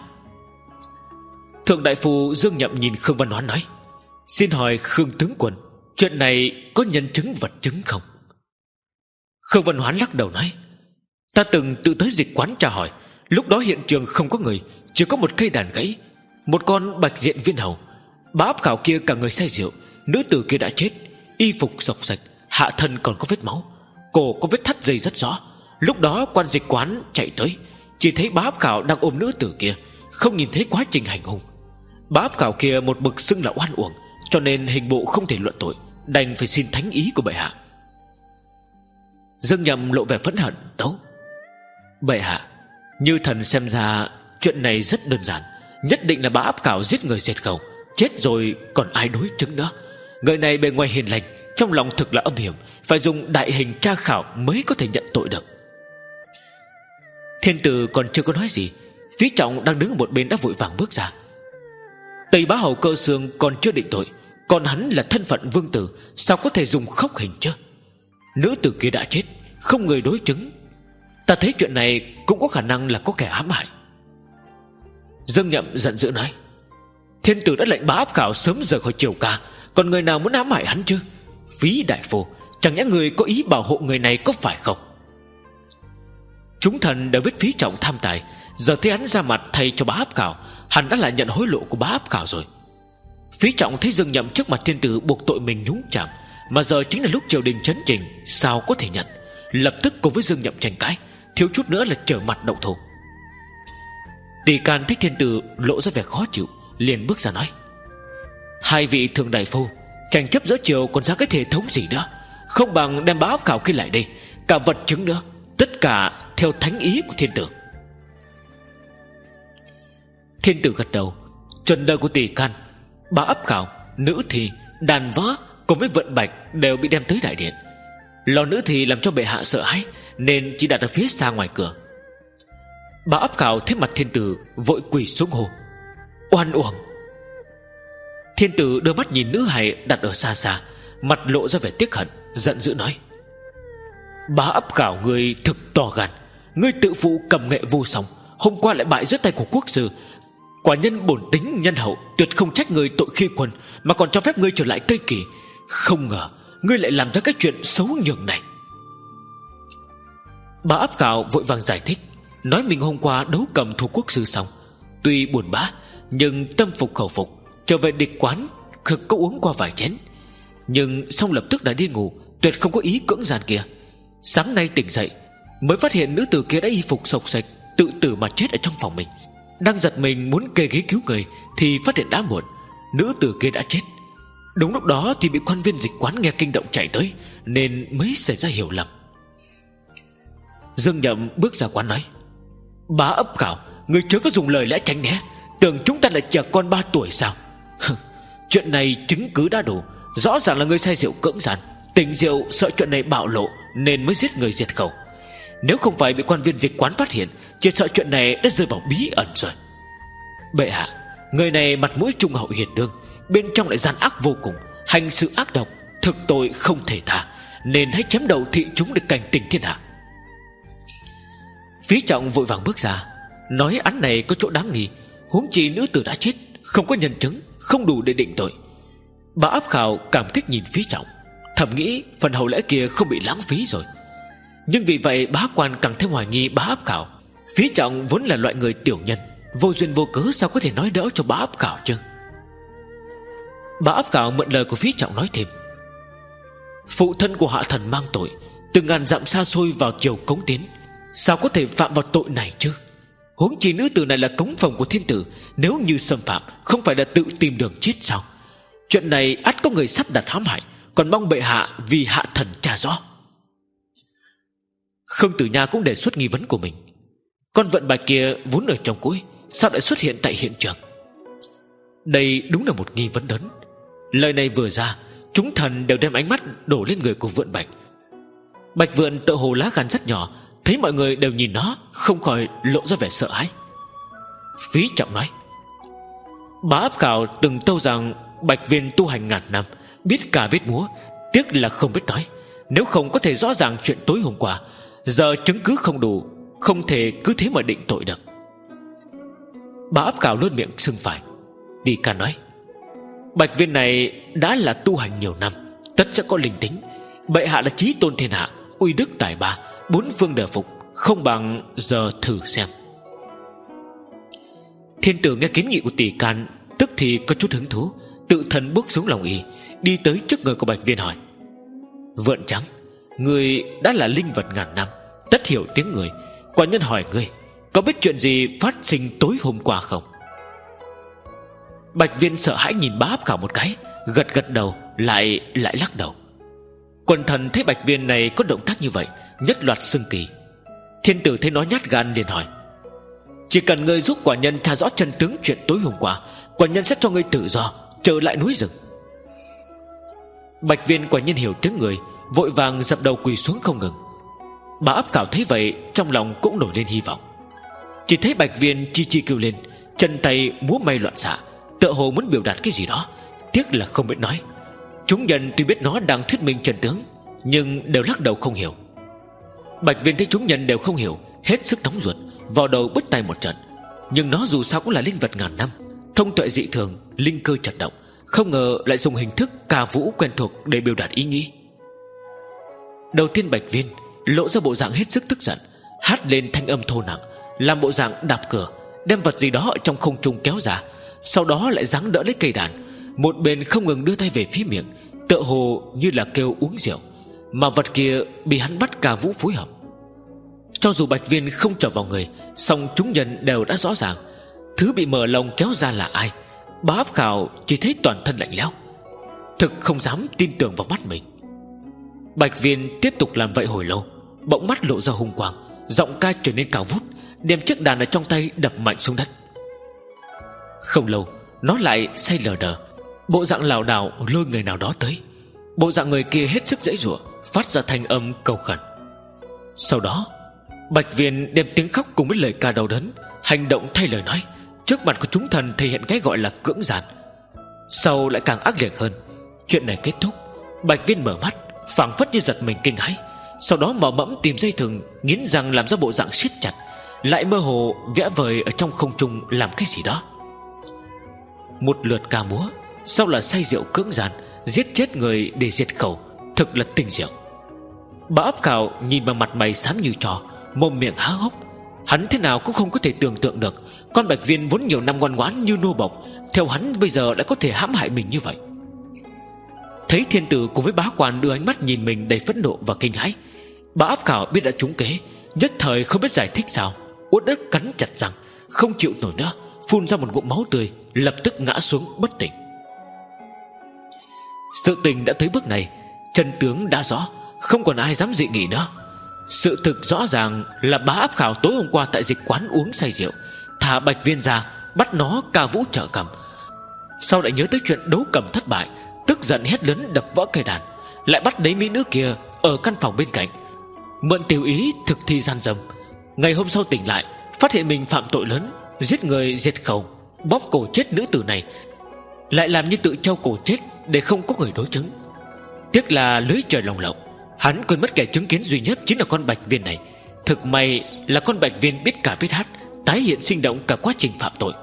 [SPEAKER 1] Thượng đại phu Dương Nhậm nhìn Khương Văn Hoán nói: xin hỏi Khương tướng quân, chuyện này có nhân chứng vật chứng không? Khương Văn Hoán lắc đầu nói: ta từng tự tới dịch quán tra hỏi, lúc đó hiện trường không có người, chỉ có một cây đàn gãy, một con bạch diện viên hầu. Bá áp khảo kia cả người say rượu, nữ tử kia đã chết, y phục xộc xạch, hạ thân còn có vết máu, cổ có vết thắt dây rất rõ. Lúc đó quan dịch quán chạy tới, chỉ thấy bá áp khảo đang ôm nữ tử kia, không nhìn thấy quá trình hành hung. Bá áp khảo kia một bực xưng là oan uổng, cho nên hình bộ không thể luận tội, đành phải xin thánh ý của bệ hạ. Dương Nhậm lộ vẻ phẫn hận tấu: bệ hạ, như thần xem ra chuyện này rất đơn giản. Nhất định là bá áp khảo giết người diệt khẩu. Chết rồi còn ai đối chứng nữa. Người này bề ngoài hiền lành, trong lòng thực là âm hiểm, phải dùng đại hình tra khảo mới có thể nhận tội được. Thiên tử còn chưa có nói gì, Phí Trọng đang đứng ở một bên đã vội vàng bước ra. Tây Bá Hầu Cơ Xương còn chưa định tội, còn hắn là thân phận vương tử, sao có thể dùng khốc hình chứ? Nữ tử kia đã chết, không người đối chứng. Ta thấy chuyện này cũng có khả năng là có kẻ ám hại. Dương Nhậm giận dữ nói: Thiên tử đã lệnh bá áp khảo sớm rời khỏi triều ca, còn người nào muốn ám hại hắn chứ? Phí đại phu, chẳng nhẽ người có ý bảo hộ người này có phải không? Chúng thần đều biết Phí Trọng tham tài, giờ thấy hắn ra mặt thay cho bá áp khảo, hắn đã là nhận hối lộ của bá áp khảo rồi. Phí Trọng thấy Dương Nhậm trước mặt thiên tử buộc tội mình nhúng chạm, mà giờ chính là lúc triều đình chấn trình, sao có thể nhận? Lập tức cùng với Dương Nhậm tranh cãi, thiếu chút nữa là trở mặt động thủ. Tỷ Can thấy thiên tử lộ ra vẻ khó chịu, liền bước ra nói: Hai vị thường đại phu, tranh chấp giữa triều còn ra cái thể thống gì nữa, không bằng đem bá áp khảo kia lại đây, cả vật chứng nữa, tất cả theo thánh ý của thiên tử. Thiên tử gật đầu. Chuẩn đời của Tỷ Can, bá áp khảo, nữ thì, đàn võ cùng với vận bạch đều bị đem tới đại điện. Lò nữ thì làm cho bệ hạ sợ hãi, nên chỉ đặt ở phía xa ngoài cửa. Bá áp khảo thấy mặt thiên tử, vội quỳ xuống hô: Oan uổng! Thiên tử đưa mắt nhìn nữ hài đặt ở xa xa, mặt lộ ra vẻ tiếc hận, giận dữ nói: Bá áp khảo, ngươi thực to gan, ngươi tự phụ cầm nghệ vô song, hôm qua lại bại dưới tay của quốc sư. Quả nhân bổn tính nhân hậu, tuyệt không trách ngươi tội khi quân, mà còn cho phép ngươi trở lại Tây Kỳ. Không ngờ ngươi lại làm ra cái chuyện xấu nhường này. Bá áp khảo vội vàng giải thích, nói mình hôm qua đấu cầm thù quốc sư xong, tuy buồn bã nhưng tâm phục khẩu phục, trở về địch quán thực có uống qua vài chén, nhưng xong lập tức đã đi ngủ, tuyệt không có ý cưỡng gian kia. Sáng nay tỉnh dậy mới phát hiện nữ tử kia đã y phục sộc sạch, tự tử mà chết ở trong phòng mình. Đang giật mình muốn kê ghế cứu người thì phát hiện đã muộn, nữ tử kia đã chết. Đúng lúc đó thì bị quan viên dịch quán nghe kinh động chạy tới, nên mới xảy ra hiểu lầm. Dương Nhậm bước ra quán nói: Bá ấp khảo, người chớ có dùng lời lẽ tránh né, tưởng chúng ta là trẻ con ba tuổi sao? Chuyện này chứng cứ đã đủ, rõ ràng là người say rượu cưỡng gian, tỉnh rượu sợ chuyện này bạo lộ nên mới giết người diệt khẩu. Nếu không phải bị quan viên dịch quán phát hiện, chỉ sợ chuyện này đã rơi vào bí ẩn rồi. Bệ hạ, người này mặt mũi trung hậu hiền đương, bên trong lại gian ác vô cùng, hành sự ác độc, thực tội không thể tha, nên hãy chém đầu thị chúng để cảnh tỉnh thiên hạ. Phí Trọng vội vàng bước ra, nói án này có chỗ đáng nghi, huống chi nữ tử đã chết, không có nhân chứng, không đủ để định tội. Bá áp khảo cảm kích nhìn Phí Trọng, thầm nghĩ phần hậu lễ kia không bị lãng phí rồi. Nhưng vì vậy bá quan càng thêm hoài nghi bá áp khảo. Phí Trọng vốn là loại người tiểu nhân, vô duyên vô cớ sao có thể nói đỡ cho bá áp khảo chứ? Bá áp khảo mượn lời của Phí Trọng nói thêm: Phụ thân của hạ thần mang tội, từ ngàn dặm xa xôi vào triều cống tiến, sao có thể phạm vào tội này chứ? Huống chi nữ tử này là cống phẩm của thiên tử, nếu như xâm phạm không phải là tự tìm đường chết sao? Chuyện này ắt có người sắp đặt hãm hại, còn mong bệ hạ vì hạ thần tra rõ. Khương Tử Nha cũng đề xuất nghi vấn của mình: Con vận bạch kia vốn ở trong cối, sao lại xuất hiện tại hiện trường? Đây đúng là một nghi vấn lớn. Lời này vừa ra, chúng thần đều đem ánh mắt đổ lên người của Vượn Bạch. Bạch Vượn tự hồ lá gan rất nhỏ, thấy mọi người đều nhìn nó, không khỏi lộ ra vẻ sợ hãi. Phí Trọng nói: Bá áp khảo từng tâu rằng Bạch Viên tu hành ngàn năm, biết cả biết múa, tiếc là không biết nói. Nếu không có thể rõ ràng chuyện tối hôm qua, giờ chứng cứ không đủ, không thể cứ thế mà định tội được. Bá áp khảo luôn miệng sưng phải. Tỷ Can nói: Bạch Viên này đã là tu hành nhiều năm, tất sẽ có linh tính. Bệ hạ là chí tôn thiên hạ, uy đức tài ba, bốn phương đều phục, không bằng giờ thử xem. Thiên tử nghe kiến nghị của Tỷ Can, tức thì có chút hứng thú, tự thân bước xuống lòng y, đi tới trước người của Bạch Viên hỏi: Vượn Trắng, người đã là linh vật ngàn năm, tất hiểu tiếng người, quả nhân hỏi ngươi, có biết chuyện gì phát sinh tối hôm qua không? Bạch Viên sợ hãi nhìn Bá áp khảo một cái, gật gật đầu, lại lại lắc đầu. Quần thần thấy Bạch Viên này có động tác như vậy, nhất loạt xưng kỳ. Thiên tử thấy nó nhát gan liền hỏi: Chỉ cần ngươi giúp quả nhân tra rõ chân tướng chuyện tối hôm qua, quả nhân sẽ cho ngươi tự do trở lại núi rừng. Bạch Viên quả nhân hiểu tiếng người, vội vàng dập đầu quỳ xuống không ngừng. Bá Áp Khảo thấy vậy, trong lòng cũng nổi lên hy vọng. Chỉ thấy Bạch Viên chi chi kêu lên, chân tay múa may loạn xạ, tựa hồ muốn biểu đạt cái gì đó, tiếc là không biết nói. Chúng nhân tuy biết nó đang thuyết minh chân tướng, nhưng đều lắc đầu không hiểu. Bạch Viên thấy chúng nhân đều không hiểu, hết sức nóng ruột, vào đầu bứt tay một trận. Nhưng nó dù sao cũng là linh vật ngàn năm, thông tuệ dị thường, linh cơ chật động, không ngờ lại dùng hình thức ca vũ quen thuộc để biểu đạt ý nghĩ. Đầu tiên Bạch Viên lộ ra bộ dạng hết sức tức giận, hát lên thanh âm thô nặng, làm bộ dạng đạp cửa, đem vật gì đó ở trong không trung kéo ra, sau đó lại giáng đỡ lấy cây đàn, một bên không ngừng đưa tay về phía miệng, tựa hồ như là kêu uống rượu, mà vật kia bị hắn bắt ca vũ phối hợp. Cho dù Bạch Viên không trở vào người, song chúng nhân đều đã rõ ràng thứ bị mở lồng kéo ra là ai. Bá Áp Khảo chỉ thấy toàn thân lạnh lẽo, thực không dám tin tưởng vào mắt mình. Bạch Viên tiếp tục làm vậy hồi lâu, bỗng mắt lộ ra hung quang, giọng ca trở nên cao vút, đem chiếc đàn ở trong tay đập mạnh xuống đất. Không lâu, nó lại say lờ đờ, bộ dạng lảo đảo lôi người nào đó tới. Bộ dạng người kia hết sức giãy giụa, phát ra thanh âm cầu khẩn. Sau đó Bạch Viên đem tiếng khóc cùng với lời ca đau đớn, hành động thay lời nói, trước mặt của chúng thần thể hiện cái gọi là cưỡng gian. Sau lại càng ác liệt hơn. Chuyện này kết thúc, Bạch Viên mở mắt, phảng phất như giật mình kinh hãi, sau đó mò mẫm tìm dây thừng, nghiến răng làm ra bộ dạng siết chặt, lại mơ hồ vẽ vời ở trong không trung làm cái gì đó. Một lượt ca múa, sau là say rượu cưỡng gian, giết chết người để diệt khẩu, thực là tinh diệu. Bá Áp Khảo nhìn vào mặt mày xám như trò, mồm miệng há hốc. Hắn thế nào cũng không có thể tưởng tượng được con Bạch Viên vốn nhiều năm ngoan ngoãn như nô bộc, theo hắn bây giờ lại có thể hãm hại mình như vậy. Thấy thiên tử cùng với bá quan đưa ánh mắt nhìn mình đầy phẫn nộ và kinh hãi, Bá Áp Khảo biết đã trúng kế, nhất thời không biết giải thích sao, uất ức cắn chặt răng, không chịu nổi nữa, phun ra một ngụm máu tươi, lập tức ngã xuống bất tỉnh. Sự tình đã tới bước này, chân tướng đã rõ, không còn ai dám dị nghị nữa. Sự thực rõ ràng là Bá Áp Khảo tối hôm qua tại dịch quán uống say rượu, thả Bạch Viên ra, bắt nó ca vũ trợ cầm. Sau lại nhớ tới chuyện đấu cầm thất bại, tức giận hét lớn đập vỡ cây đàn, lại bắt đấy mỹ nữ kia ở căn phòng bên cạnh, mượn tiểu ý thực thi gian dâm. Ngày hôm sau tỉnh lại, phát hiện mình phạm tội lớn, giết người diệt khẩu, bóp cổ chết nữ tử này, lại làm như tự treo cổ chết để không có người đối chứng. Tiếc là lưới trời lồng lộng, hắn quên mất kẻ chứng kiến duy nhất chính là con Bạch Viên này. Thực may là con Bạch Viên biết cả biết hát, tái hiện sinh động cả quá trình phạm tội.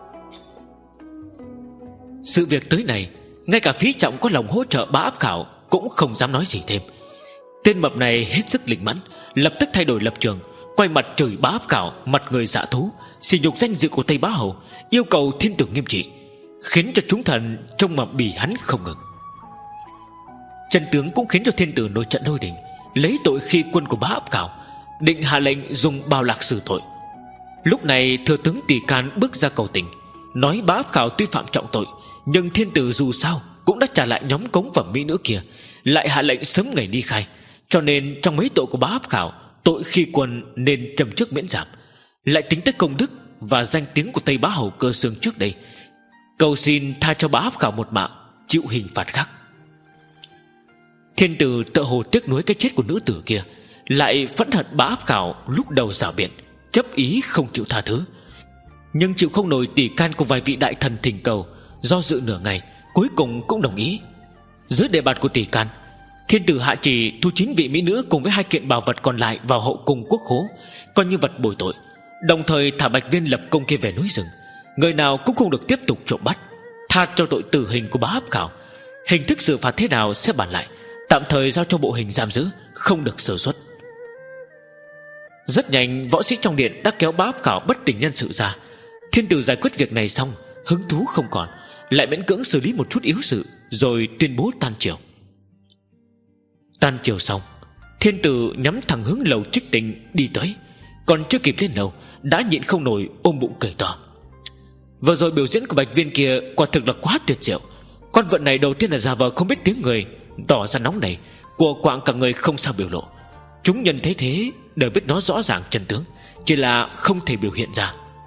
[SPEAKER 1] Sự việc tới này, ngay cả Phí Trọng có lòng hỗ trợ Bá Áp Khảo cũng không dám nói gì thêm. Tên mập này hết sức linh mẫn, lập tức thay đổi lập trường, quay mặt chửi Bá Áp Khảo mặt người dạ thú, sỉ nhục danh dự của Tây Bá Hầu, yêu cầu thiên tử nghiêm trị, khiến cho chúng thần trông mà bỉ hắn không ngừng. Chân tướng cũng khiến cho thiên tử nổi trận lôi đình, lấy tội khi quân của Bá Áp Khảo, định hạ lệnh dùng bào lạc xử tội. Lúc này thừa tướng Tỷ Can bước ra cầu tình, nói Bá Áp Khảo tuy phạm trọng tội, nhưng thiên tử dù sao cũng đã trả lại nhóm cống phẩm mỹ nữ kia, lại hạ lệnh sớm ngày ly khai, cho nên trong mấy tội của Bá Áp Khảo, tội khi quân nên trầm trước miễn giảm, lại tính tới công đức và danh tiếng của Tây Bá Hầu Cơ Xương trước đây, cầu xin tha cho Bá Áp Khảo một mạng, chịu hình phạt khác. Thiên tử tựa hồ tiếc nuối cái chết của nữ tử kia, lại phẫn hận Bá Áp Khảo lúc đầu rảo biện, chấp ý không chịu tha thứ, nhưng chịu không nổi Tỷ Can của vài vị đại thần thỉnh cầu, do dự nửa ngày cuối cùng cũng đồng ý. Dưới đề bạt của Tỷ Can, thiên tử hạ chỉ thu chín vị mỹ nữ cùng với hai kiện bảo vật còn lại vào hậu cung quốc khố, coi như vật bồi tội, đồng thời thả Bạch Viên lập công kia về núi rừng, người nào cũng không được tiếp tục trộm bắt, tha cho tội tử hình của Bá Áp Khảo. Hình thức xử phạt thế nào sẽ bàn lại, tạm thời giao cho bộ hình giam giữ, không được sơ suất. Rất nhanh võ sĩ trong điện đã kéo Bá Áp Khảo bất tỉnh nhân sự ra. Thiên tử giải quyết việc này xong, hứng thú không còn, lại miễn cưỡng xử lý một chút yếu sự, rồi tuyên bố tan triều. Tan triều xong, thiên tử nhắm thẳng hướng lầu Trích Tinh đi tới, còn chưa kịp lên lầu đã nhịn không nổi ôm bụng cười to. Vừa rồi biểu diễn của Bạch Viên kia quả thực là quá tuyệt diệu. Con vật này đầu tiên là giả vờ không biết tiếng người, tỏ ra nóng này, của quạng cả người không sao biểu lộ. Chúng nhân thấy thế đều biết nó rõ ràng chân tướng, chỉ là không thể biểu hiện ra,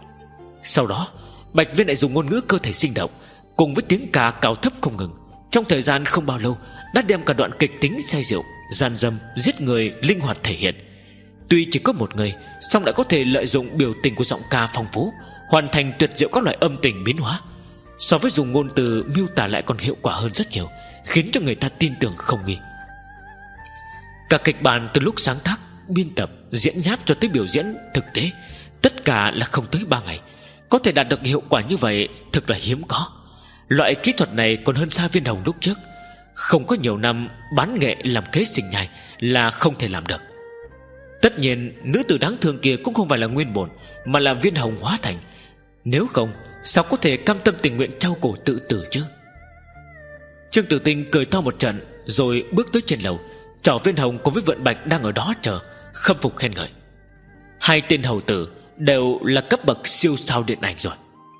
[SPEAKER 1] Sau đó Bạch Viên lại dùng ngôn ngữ cơ thể sinh động cùng với tiếng ca cao thấp không ngừng, trong thời gian không bao lâu đã đem cả đoạn kịch tính say rượu, gian dâm, giết người linh hoạt thể hiện. Tuy chỉ có một người, song đã có thể lợi dụng biểu tình của giọng ca phong phú, hoàn thành tuyệt diệu các loại âm tình biến hóa. So với dùng ngôn từ miêu tả lại còn hiệu quả hơn rất nhiều, khiến cho người ta tin tưởng không nghi. Cả kịch bản từ lúc sáng tác, biên tập, diễn nháp cho tới biểu diễn thực tế, tất cả là không tới ba ngày. Có thể đạt được hiệu quả như vậy thực là hiếm có. Loại kỹ thuật này còn hơn xa Viên Hồng lúc trước. Không có nhiều năm bán nghệ làm kế sinh nhai là không thể làm được. Tất nhiên nữ tử đáng thương kia cũng không phải là nguyên bổn, mà là Viên Hồng hóa thành. Nếu không sao có thể cam tâm tình nguyện trao cổ tự tử chứ? Trương Tử Tinh cười to một trận, rồi bước tới trên lầu, chào Viên Hồng cùng với Vận Bạch đang ở đó chờ, khâm phục khen ngợi. Hai tên hầu tử đều là cấp bậc siêu sao điện ảnh rồi.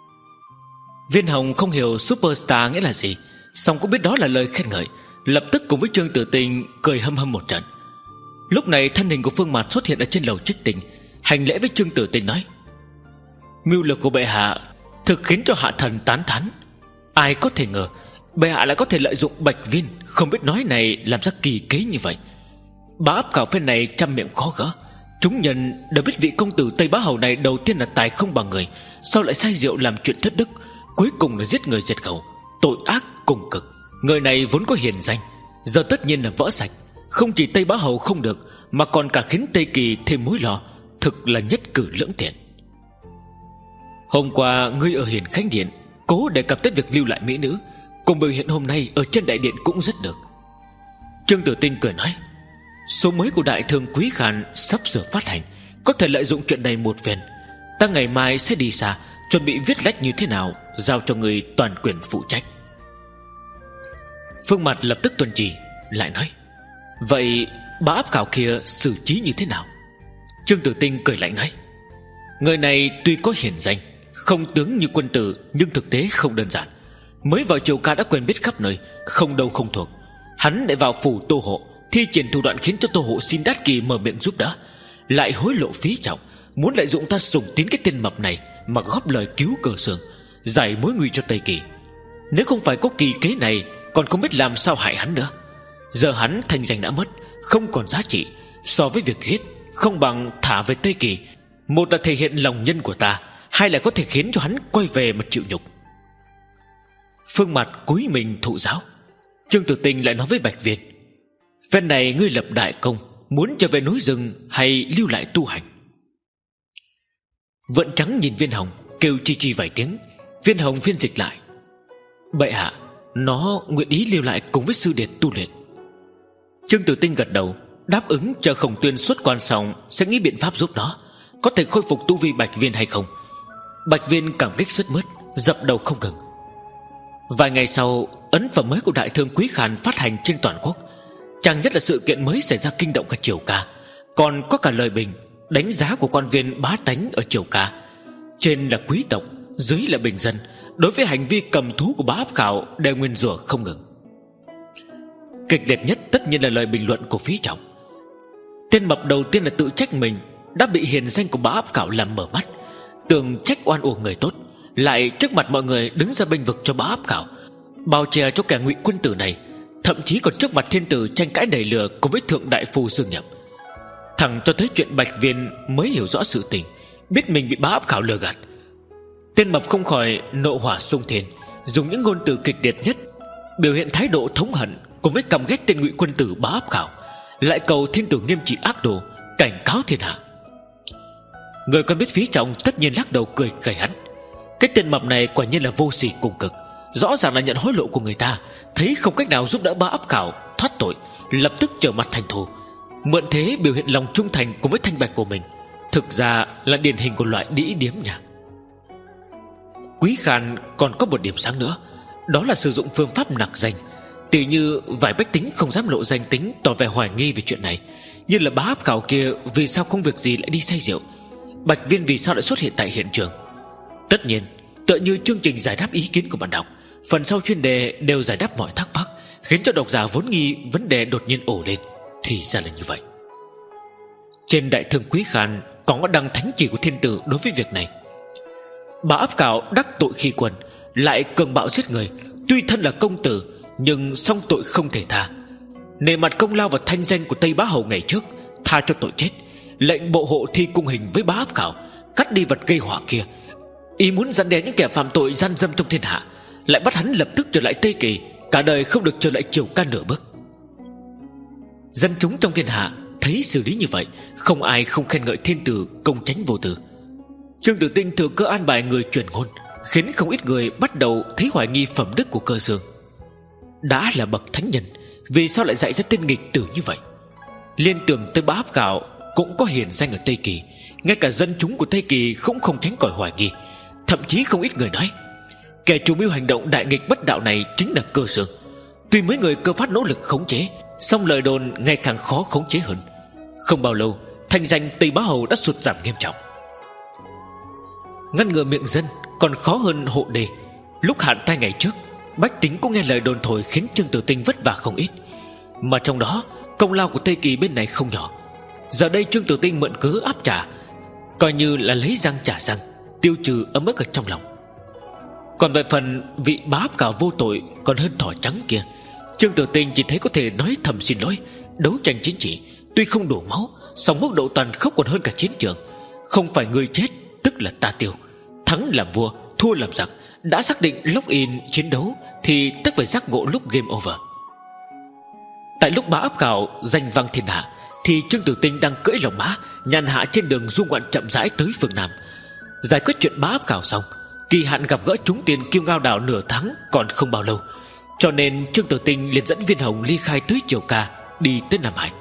[SPEAKER 1] Viên Hồng không hiểu superstar nghĩa là gì, song cũng biết đó là lời khen ngợi, lập tức cùng với Trương Tử Tinh cười hâm hâm một trận. Lúc này thân hình của Phương Mạt xuất hiện ở trên lầu trích tinh, hành lễ với Trương Tử Tinh nói: mưu lược của bệ hạ thực khiến cho hạ thần tán thán. Ai có thể ngờ bệ hạ lại có thể lợi dụng Bạch Viên không biết nói này làm ra kỳ kế như vậy. Bá áp khảo phen này trăm miệng khó gỡ. Chúng nhân đều biết vị công tử Tây Bá Hầu này đầu tiên là tài không bằng người, sau lại say rượu làm chuyện thất đức, cuối cùng là giết người diệt khẩu, tội ác cùng cực. Người này vốn có hiền danh, giờ tất nhiên là vỡ sạch. Không chỉ Tây Bá Hầu không được, mà còn cả khiến Tây Kỳ thêm mối lo. Thực là nhất cử lưỡng tiện. Hôm qua ngươi ở Hiền Khánh Điện cố đề cập tới việc lưu lại mỹ nữ, cùng biểu hiện hôm nay ở trên đại điện cũng rất được. Trương Tử Tinh cười nói: số mới của đại thương Quý Khàn sắp sửa phát hành, có thể lợi dụng chuyện này một phen. Ta ngày mai sẽ đi xa, chuẩn bị viết lách như thế nào, giao cho người toàn quyền phụ trách. Phương Mạt lập tức tuân chỉ, lại nói: vậy bá áp khảo kia xử trí như thế nào? Trương Tử Tinh cười lạnh nói: người này tuy có hiển danh, không tướng như quân tử, nhưng thực tế không đơn giản. Mới vào triều ca đã quen biết khắp nơi, không đâu không thuộc. Hắn lại vào phủ Tô Hộ, thi triển thủ đoạn khiến cho Tô Hộ xin Đát Kỳ mở miệng giúp đỡ, lại hối lộ phí trọng, muốn lợi dụng ta sùng tín cái tên mập này mà góp lời cứu Cờ Sương, giải mối nguy cho Tây Kỳ. Nếu không phải có kỳ kế này, còn không biết làm sao hại hắn nữa. Giờ hắn thanh danh đã mất, không còn giá trị. So với việc giết, không bằng thả về Tây Kỳ. Một là thể hiện lòng nhân của ta, hai là có thể khiến cho hắn quay về mà chịu nhục. Phương Mạt cúi mình thụ giáo. Trương Tử Tinh lại nói với Bạch Viên: phen này ngươi lập đại công, muốn trở về núi rừng hay lưu lại tu hành? Vận Trắng nhìn Viên Hồng, kêu chi chi vài tiếng. Viên Hồng phiên dịch lại: bệ hạ, nó nguyện ý lưu lại cùng với sư điệt tu luyện. Trương Tử Tinh gật đầu, đáp ứng chờ Khổng Tuyên xuất quan xong sẽ nghĩ biện pháp giúp nó, có thể khôi phục tu vi Bạch Viên hay không. Bạch Viên cảm kích sứt mướt, dập đầu không ngừng. Vài ngày sau, ấn phẩm mới của đại thương Quý Khàn phát hành trên toàn quốc. Chẳng nhất là sự kiện mới xảy ra kinh động cả triều ca, còn có cả lời bình đánh giá của quan viên bá tánh ở triều ca. Trên là quý tộc, dưới là bình dân, đối với hành vi cầm thú của bá áp khảo đều nguyên rủa không ngừng. Kịch liệt nhất tất nhiên là lời bình luận của Phí Trọng. Tên mập đầu tiên là tự trách mình đã bị hiền danh của bá áp khảo làm mở mắt, tưởng trách oan uổng người tốt, lại trước mặt mọi người đứng ra bênh vực cho bá áp khảo, bao che cho kẻ ngụy quân tử này, thậm chí còn trước mặt thiên tử tranh cãi nảy lửa cùng với thượng đại phu Dương Nhập. Thằng cho thấy chuyện Bạch Viên mới hiểu rõ sự tình, biết mình bị bá áp khảo lừa gạt. Tên mập không khỏi nộ hỏa xung thiên, dùng những ngôn từ kịch liệt nhất, biểu hiện thái độ thống hận cùng với căm ghét tên ngụy quân tử bá áp khảo, lại cầu thiên tử nghiêm trị ác đồ, cảnh cáo thiên hạ. Người còn biết Phí Trọng tất nhiên lắc đầu cười khẩy hắn. Cái tên mập này quả nhiên là vô sỉ cùng cực, rõ ràng là nhận hối lộ của người ta, thấy không cách nào giúp đỡ bá áp khảo thoát tội, lập tức trở mặt thành thù, mượn thế biểu hiện lòng trung thành cùng với thanh bạch của mình. Thực ra là điển hình của loại đĩ điếm nhà. Quý Khàn còn có một điểm sáng nữa, đó là sử dụng phương pháp nặc danh. Tỉ như vài bách tính không dám lộ danh tính, tỏ vẻ hoài nghi về chuyện này, như là bá áp khảo kia vì sao không việc gì lại đi say rượu, Bạch Viên vì sao lại xuất hiện tại hiện trường. Tất nhiên tựa như chương trình giải đáp ý kiến của bạn đọc, phần sau chuyên đề đều giải đáp mọi thắc mắc, khiến cho độc giả vốn nghi vấn đề đột nhiên ổ lên. Thì ra là như vậy. Trên đại thương Quý Khàn còn có đăng thánh chỉ của thiên tử đối với việc này. Bá Áp Cảo đắc tội khi quân, lại cường bạo giết người, tuy thân là công tử nhưng song tội không thể tha. Nề mặt công lao và thanh danh của Tây Bá Hầu ngày trước, tha cho tội chết, lệnh bộ hộ thi cung hình với Bá Áp Cảo, cắt đi vật gây họa kia. Ý muốn răn đe những kẻ phạm tội gian dâm trong thiên hạ, lại bắt hắn lập tức trở lại Tây Kỳ, cả đời không được trở lại Triều Ca nửa bước. Dân chúng trong thiên hạ thấy xử lý như vậy, không ai không khen ngợi thiên tử công chánh vô tư. Trương Tử Tinh thừa cơ an bài người truyền ngôn, khiến không ít người bắt đầu thấy hoài nghi phẩm đức của Cơ Xương. Đã là bậc thánh nhân, vì sao lại dạy ra tên nghịch tử như vậy? Liên tưởng tới Bá Áp Cảo cũng có hiền danh ở Tây Kỳ, ngay cả dân chúng của Tây Kỳ cũng không tránh khỏi hoài nghi. Thậm chí không ít người nói kẻ chủ mưu hành động đại nghịch bất đạo này chính là Cơ Xương. Tuy mấy người Cơ Phát nỗ lực khống chế, song lời đồn ngày càng khó khống chế hơn. Không bao lâu, thanh danh Tây Bá Hầu đã sụt giảm nghiêm trọng. Ngăn ngừa miệng dân còn khó hơn hộ đề. Lúc hạn tai ngày trước, bách tính cũng nghe lời đồn thổi, khiến Trương Tử Tinh vất vả không ít. Mà trong đó công lao của Tây Kỳ bên này không nhỏ. Giờ đây Trương Tử Tinh mượn cớ áp trả, coi như là lấy răng trả răng, tiêu trừ ấm ức ở trong lòng. Còn về phần vị Bá Áp Cảo vô tội còn hơn thỏ trắng kia, Trương Tử Tinh chỉ thấy có thể nói thầm xin lỗi. Đấu tranh chính trị tuy không đổ máu, song mức độ tàn khốc còn hơn cả chiến trường. Không phải người chết tức là ta tiêu, thắng làm vua, thua làm giặc. Đã xác định lock in chiến đấu thì tất phải giác ngộ lúc game over. Tại lúc Bá Áp Cảo danh vang thiên hạ, thì Trương Tử Tinh đang cưỡi lòng mã nhàn hạ trên đường du ngoạn chậm rãi tới phương Nam. Giải quyết chuyện Bá Áp Cảo xong, kỳ hạn gặp gỡ chúng tiền Kiêu Ngao Đảo nửa tháng còn không bao lâu, cho nên Trương Tử Tinh liền dẫn Viên Hồng ly khai tới Triều Ca, đi tới Nam Hải.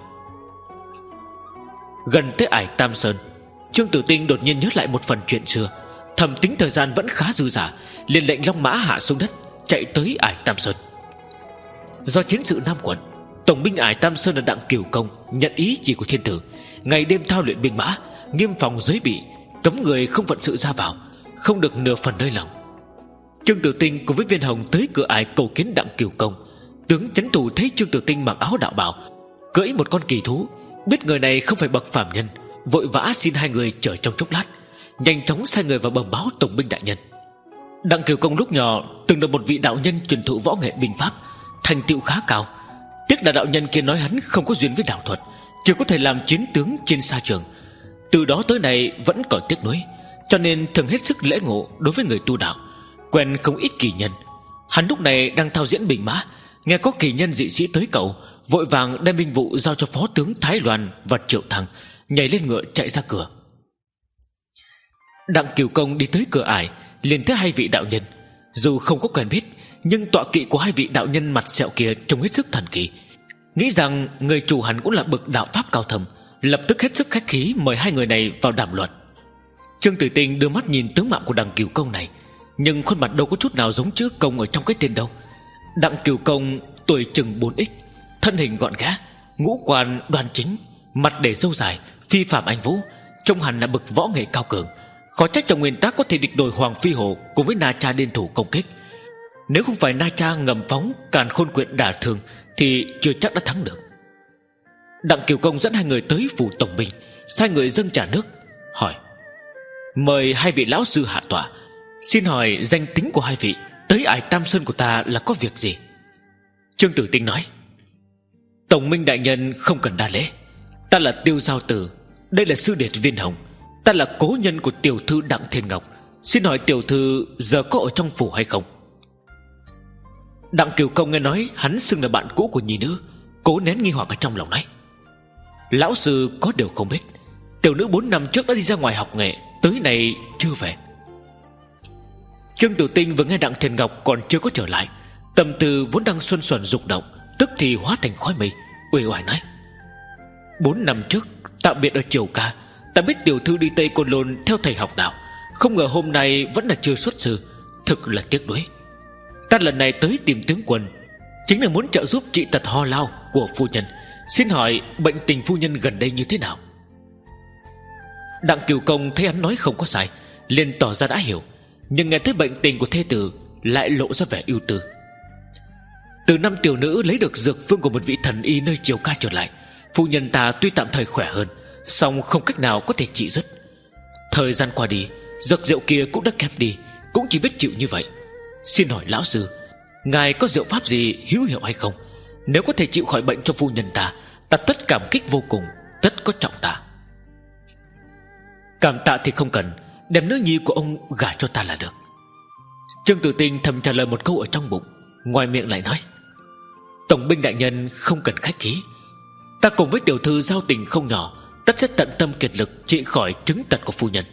[SPEAKER 1] Gần tới ải Tam Sơn, Trương Tử Tinh đột nhiên nhớ lại một phần chuyện xưa, thầm tính thời gian vẫn khá dư dả, liền lệnh long mã hạ xuống đất, chạy tới ải Tam Sơn. Do chiến sự Nam Quận, tổng binh ải Tam Sơn là Đặng Cửu Công nhận ý chỉ của thiên tử, ngày đêm thao luyện binh mã, nghiêm phòng giới bị, cấm người không phận sự ra vào, không được nửa phần nơi lòng. Trương Tử Tinh cùng với Viên Hồng tới cửa ải cầu kiến Đặng Cửu Công. Tướng chấn thủ thấy Trương Tử Tinh mặc áo đạo bào, cưỡi một con kỳ thú, biết người này không phải bậc phàm nhân, vội vã xin hai người chờ trong chốc lát, nhanh chóng sai người vào bẩm báo tổng binh đại nhân. Đặng Cửu Công lúc nhỏ từng được một vị đạo nhân truyền thụ võ nghệ binh pháp, thành tựu khá cao. Tiếc là đạo nhân kia nói hắn không có duyên với đạo thuật, chỉ có thể làm chiến tướng trên sa trường. Từ đó tới nay vẫn còn tiếc nuối, cho nên thường hết sức lễ ngộ đối với người tu đạo, quen không ít kỳ nhân. Hắn lúc này đang thao diễn binh mã, nghe có kỳ nhân dị sĩ tới cầu, vội vàng đem binh vụ giao cho phó tướng Thái Loan và Triệu Thăng, nhảy lên ngựa chạy ra cửa. Đặng Cửu Công đi tới cửa ải, liền thấy hai vị đạo nhân. Dù không có quen biết, nhưng tọa kỵ của hai vị đạo nhân mặt sẹo kia trông hết sức thần kỳ. Nghĩ rằng người chủ hẳn cũng là bậc đạo pháp cao thầm, lập tức hết sức khách khí mời hai người này vào đàm luận. Trương Tử Tinh đưa mắt nhìn tướng mạo của Đặng Cửu Công này, nhưng khuôn mặt đâu có chút nào giống chữ công ở trong cái tên đâu. Đặng Cửu Công tuổi chừng bốn x, thân hình gọn gẽ, ngũ quan đoan chính, mặt để râu dài, phi phàm anh vũ, trông hẳn là bậc võ nghệ cao cường. Khó trách trong nguyên tắc có thể địch đổi Hoàng Phi Hổ cùng với Na Cha liên thủ công kích. Nếu không phải Na Cha ngầm phóng càn khôn quyện đả thương, thì chưa chắc đã thắng được. Đặng Cửu Công dẫn hai người tới phủ tổng binh, sai người dâng trà nước, hỏi: mời hai vị lão sư hạ tọa, xin hỏi danh tính của hai vị, tới ải Tam Sơn của ta là có việc gì? Trương Tử Tinh nói: tổng binh đại nhân không cần đa lễ, ta là Tiêu Giao Tử, đây là sư điệt Viên Hồng, ta là cố nhân của tiểu thư Đặng Thiên Ngọc, xin hỏi tiểu thư giờ có ở trong phủ hay không? Đặng Cửu Công nghe nói hắn xưng là bạn cũ của nhi nữ, cố nén nghi hoặc ở trong lòng nói: lão sư có điều không biết, tiểu nữ bốn năm trước đã đi ra ngoài học nghệ, tới nay chưa về. Trương Tử Tinh vừa nghe Đặng Thiên Ngọc còn chưa có trở lại, tâm tư vốn đang xuân xuẩn dục động, tức thì hóa thành khói mây, uể oải nói: bốn năm trước tạm biệt ở Triều Ca, ta biết tiểu thư đi Tây Côn Lôn theo thầy học đạo, không ngờ hôm nay vẫn là chưa xuất sư, thực là tiếc nuối. Ta lần này tới tìm tướng quân, chính là muốn trợ giúp trị tật ho lao của phu nhân, xin hỏi bệnh tình phu nhân gần đây như thế nào? Đặng Cửu Công thấy hắn nói không có sai, liền tỏ ra đã hiểu, nhưng nghe tới bệnh tình của thê tử lại lộ ra vẻ ưu tư. Từ năm tiểu nữ lấy được dược phương của một vị thần y nơi Triều Ca trở lại, phu nhân ta tuy tạm thời khỏe hơn, song không cách nào có thể trị dứt. Thời gian qua đi, Giật rượu kia cũng đã kém đi, cũng chỉ biết chịu như vậy. Xin hỏi lão sư, ngài có diệu pháp gì hữu hiệu hay không? Nếu có thể chịu khỏi bệnh cho phu nhân ta, ta tất cảm kích vô cùng, tất có trọng tạ. Cảm tạ thì không cần, đem nữ nhi của ông gả cho ta là được. Trương Tử Tinh thầm trả lời một câu ở trong bụng, ngoài miệng lại nói: Tổng binh đại nhân không cần khách khí, ta cùng với tiểu thư giao tình không nhỏ, tất sẽ tận tâm kiệt lực trị khỏi chứng tật của phu nhân.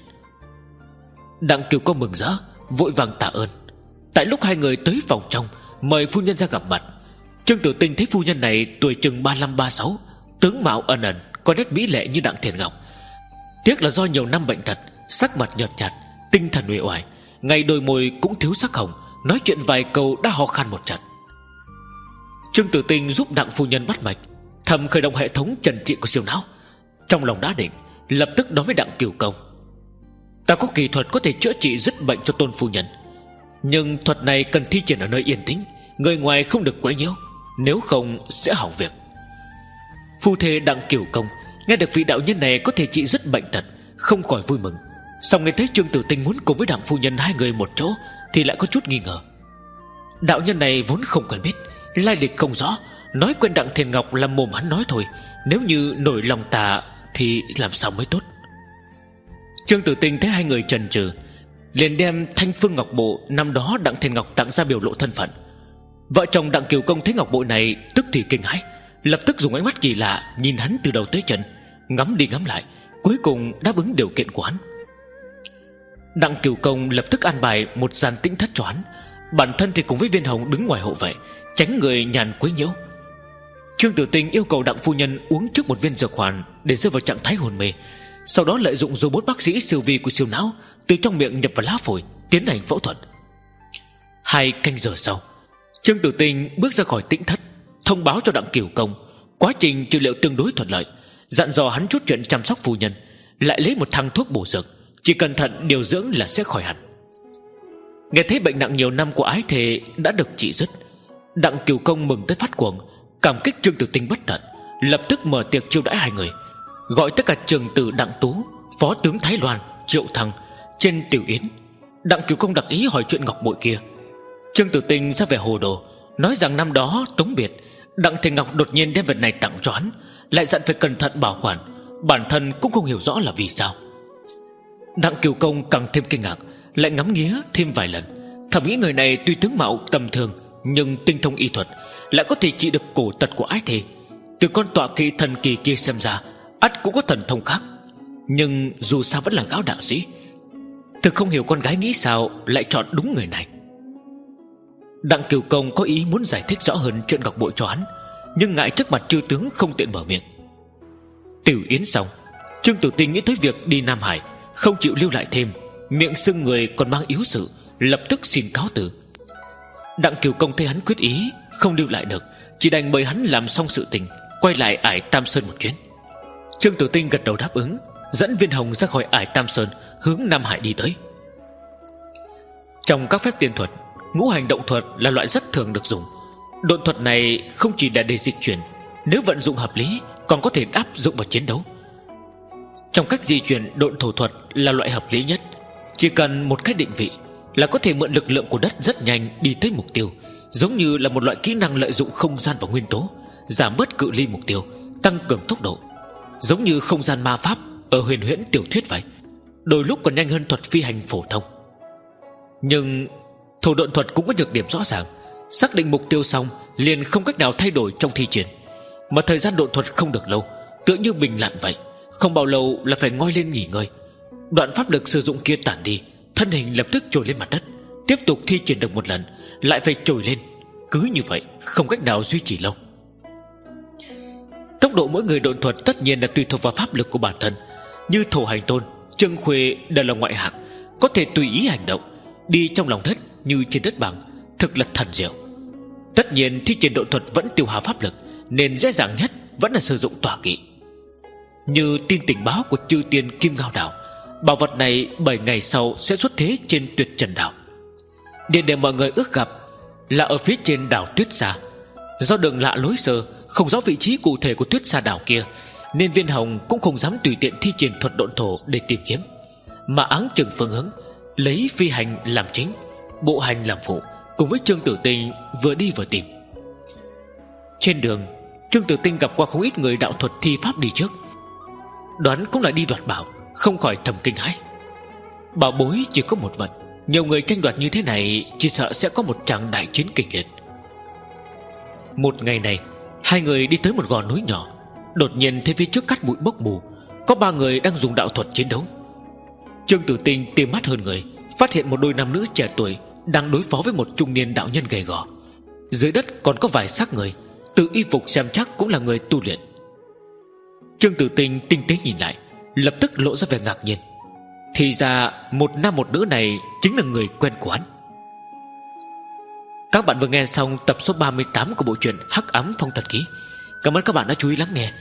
[SPEAKER 1] Đặng Kiều Công mừng rỡ, vội vàng tạ ơn. Tại lúc hai người tới phòng trong, mời phu nhân ra gặp mặt, Trương Tử Tinh thấy phu nhân này tuổi chừng ba lăm ba sáu, tướng mạo ẩn ẩn, có nét mỹ lệ như Đặng Thiền Ngọc. Tiếc là do nhiều năm bệnh tật, sắc mặt nhợt nhạt, tinh thần uể oải, ngay đôi môi cũng thiếu sắc hồng, nói chuyện vài câu đã ho khan một trận. Trương Tử Tinh giúp Đặng phu nhân bắt mạch, thầm khởi động hệ thống trần trị của siêu não. Trong lòng đã định, lập tức nói với Đặng Kiều Công: Ta có kỳ thuật có thể chữa trị dứt bệnh cho Tôn phu nhân, nhưng thuật này cần thi triển ở nơi yên tĩnh, người ngoài không được quấy nhiễu, nếu không sẽ hỏng việc. Phu thê Đặng Kiều Công nghe được vị đạo nhân này có thể trị dứt bệnh tật, không khỏi vui mừng. Xong nghe thấy Trương Tử Tinh muốn cùng với Đặng phu nhân hai người một chỗ, thì lại có chút nghi ngờ. Đạo nhân này vốn không quen biết, lai lịch không rõ, nói quen Đặng Thiền Ngọc là mồm hắn nói thôi, nếu như nổi lòng tà thì làm sao mới tốt. Trương Tử Tinh thấy hai người chần chừ, liền đem thanh phương ngọc bộ năm đó Đặng Thiền Ngọc tặng ra biểu lộ thân phận. Vợ chồng Đặng Kiều Công thấy ngọc bội này tức thì kinh hãi, lập tức dùng ánh mắt kỳ lạ nhìn hắn từ đầu tới chân, ngắm đi ngắm lại, cuối cùng đáp ứng điều kiện của hắn. Đặng Kiều Công lập tức an bài một gian tĩnh thất cho hắn, bản thân thì cùng với Viên Hồng đứng ngoài hộ vệ, tránh người nhàn quấy nhiễu. Trương Tử Tinh yêu cầu Đặng phu nhân uống trước một viên dược hoàn để rơi vào trạng thái hôn mê, sau đó lợi dụng robot bác sĩ siêu vi của siêu não từ trong miệng nhập vào lá phổi, tiến hành phẫu thuật. Hai canh giờ sau, Trương Tử Tinh bước ra khỏi tĩnh thất, thông báo cho Đặng Kiều Công quá trình trị liệu tương đối thuận lợi, dặn dò hắn chút chuyện chăm sóc phu nhân, lại lấy một thang thuốc bổ dược, chỉ cẩn thận điều dưỡng là sẽ khỏi hẳn. Nghe thấy bệnh nặng nhiều năm của ái thề đã được trị dứt, Đặng Kiều Công mừng tới phát cuồng, cảm kích Trương Tử Tinh bất tận, lập tức mở tiệc chiêu đãi hai người, gọi tất cả trường tử Đặng Tú, phó tướng Thái Loan, Triệu Thăng trên tiểu yến. Đặng Kiều Công đặc ý hỏi chuyện ngọc bội kia. Trương Tử Tinh ra vẻ hồ đồ, nói rằng năm đó tống biệt, Đặng Thiền Ngọc đột nhiên đem vật này tặng cho hắn, lại dặn phải cẩn thận bảo quản, bản thân cũng không hiểu rõ là vì sao. Đặng Kiều Công càng thêm kinh ngạc, lại ngắm nghía thêm vài lần, thầm nghĩ người này tuy tướng mạo tầm thường, nhưng tinh thông y thuật, lại có thể trị được cổ tật của ái thề. Từ con tọa kỵ thần kỳ kia xem ra, ắt cũng có thần thông khác, nhưng dù sao vẫn là gáo đạo sĩ. Thực không hiểu con gái nghĩ sao lại chọn đúng người này. Đặng Kiều Công có ý muốn giải thích rõ hơn chuyện ngọc bội cho hắn, nhưng ngại trước mặt chư tướng không tiện mở miệng. Tiểu yến xong, Trương Tử Tinh nghĩ tới việc đi Nam Hải, không chịu lưu lại thêm, miệng sưng người còn mang yếu sự, lập tức xin cáo từ. Đặng Kiều Công thấy hắn quyết ý không lưu lại được, chỉ đành mời hắn làm xong sự tình, quay lại Ải Tam Sơn một chuyến. Trương Tử Tinh gật đầu đáp ứng, dẫn Viên Hồng ra khỏi Ải Tam Sơn, hướng Nam Hải đi tới. Trong các phép tiên thuật, ngũ hành động thuật là loại rất thường được dùng. Độn thuật này không chỉ là để dịch chuyển, nếu vận dụng hợp lý còn có thể áp dụng vào chiến đấu. Trong cách di chuyển, độn thổ thuật là loại hợp lý nhất. Chỉ cần một cách định vị là có thể mượn lực lượng của đất rất nhanh đi tới mục tiêu, giống như là một loại kỹ năng lợi dụng không gian và nguyên tố, giảm bớt cự ly mục tiêu, tăng cường tốc độ, giống như không gian ma pháp ở huyền huyễn tiểu thuyết vậy, đôi lúc còn nhanh hơn thuật phi hành phổ thông. Nhưng thổ độn thuật cũng có nhược điểm rõ ràng, xác định mục tiêu xong liền không cách nào thay đổi trong thi triển, mà thời gian độn thuật không được lâu, tựa như bình lặn vậy, không bao lâu là phải ngoi lên nghỉ ngơi. Đoạn pháp lực sử dụng kia tản đi, thân hình lập tức trồi lên mặt đất, tiếp tục thi triển được một lần, lại phải trồi lên, cứ như vậy không cách nào duy trì lâu. Tốc độ mỗi người độn thuật tất nhiên là tùy thuộc vào pháp lực của bản thân. Như Thổ Hành Tôn, Trương Khuê đều là ngoại hạng, có thể tùy ý hành động, đi trong lòng đất như trên đất bằng, thực là thần diệu. Tất nhiên thi triển độn thuật vẫn tiêu hao pháp lực, nên dễ dàng nhất vẫn là sử dụng tọa kỵ. Như tin tình báo của chư tiên Kim Ngao Đảo, bảo vật này bảy ngày sau sẽ xuất thế trên Tuyệt Trần Đảo. Địa điểm mọi người ước gặp là ở phía trên đảo Tuyết Sa. Do đường lạ lối sơ, không rõ vị trí cụ thể của Tuyết Sa đảo kia, nên Viên Hồng cũng không dám tùy tiện thi triển thuật độn thổ để tìm kiếm, mà áng chừng phương hướng, lấy phi hành làm chính, bộ hành làm phụ, cùng với Trương Tử Tinh vừa đi vừa tìm. Trên đường, Trương Tử Tinh gặp qua không ít người đạo thuật thi pháp đi trước, đoán cũng là đi đoạt bảo, không khỏi thầm kinh hãi. Bảo bối chỉ có một vật, nhiều người tranh đoạt như thế này, chỉ sợ sẽ có một tràng đại chiến kịch liệt. Một ngày này, hai người đi tới một gò núi nhỏ, đột nhiên thấy phía trước cát bụi bốc mù, có ba người đang dùng đạo thuật chiến đấu. Trương Tử Tinh tìm mắt hơn người, phát hiện một đôi nam nữ trẻ tuổi đang đối phó với một trung niên đạo nhân gầy gò. Dưới đất còn có vài xác người, từ y phục xem chắc cũng là người tu luyện. Trương Tử Tinh tinh tế nhìn lại, lập tức lộ ra vẻ ngạc nhiên. Thì ra một nam một nữ này chính là người quen của hắn. Các bạn vừa nghe xong tập số ba mươi tám của bộ truyện Hắc Ám Phong Thần Ký. Cảm ơn các bạn đã chú ý lắng nghe.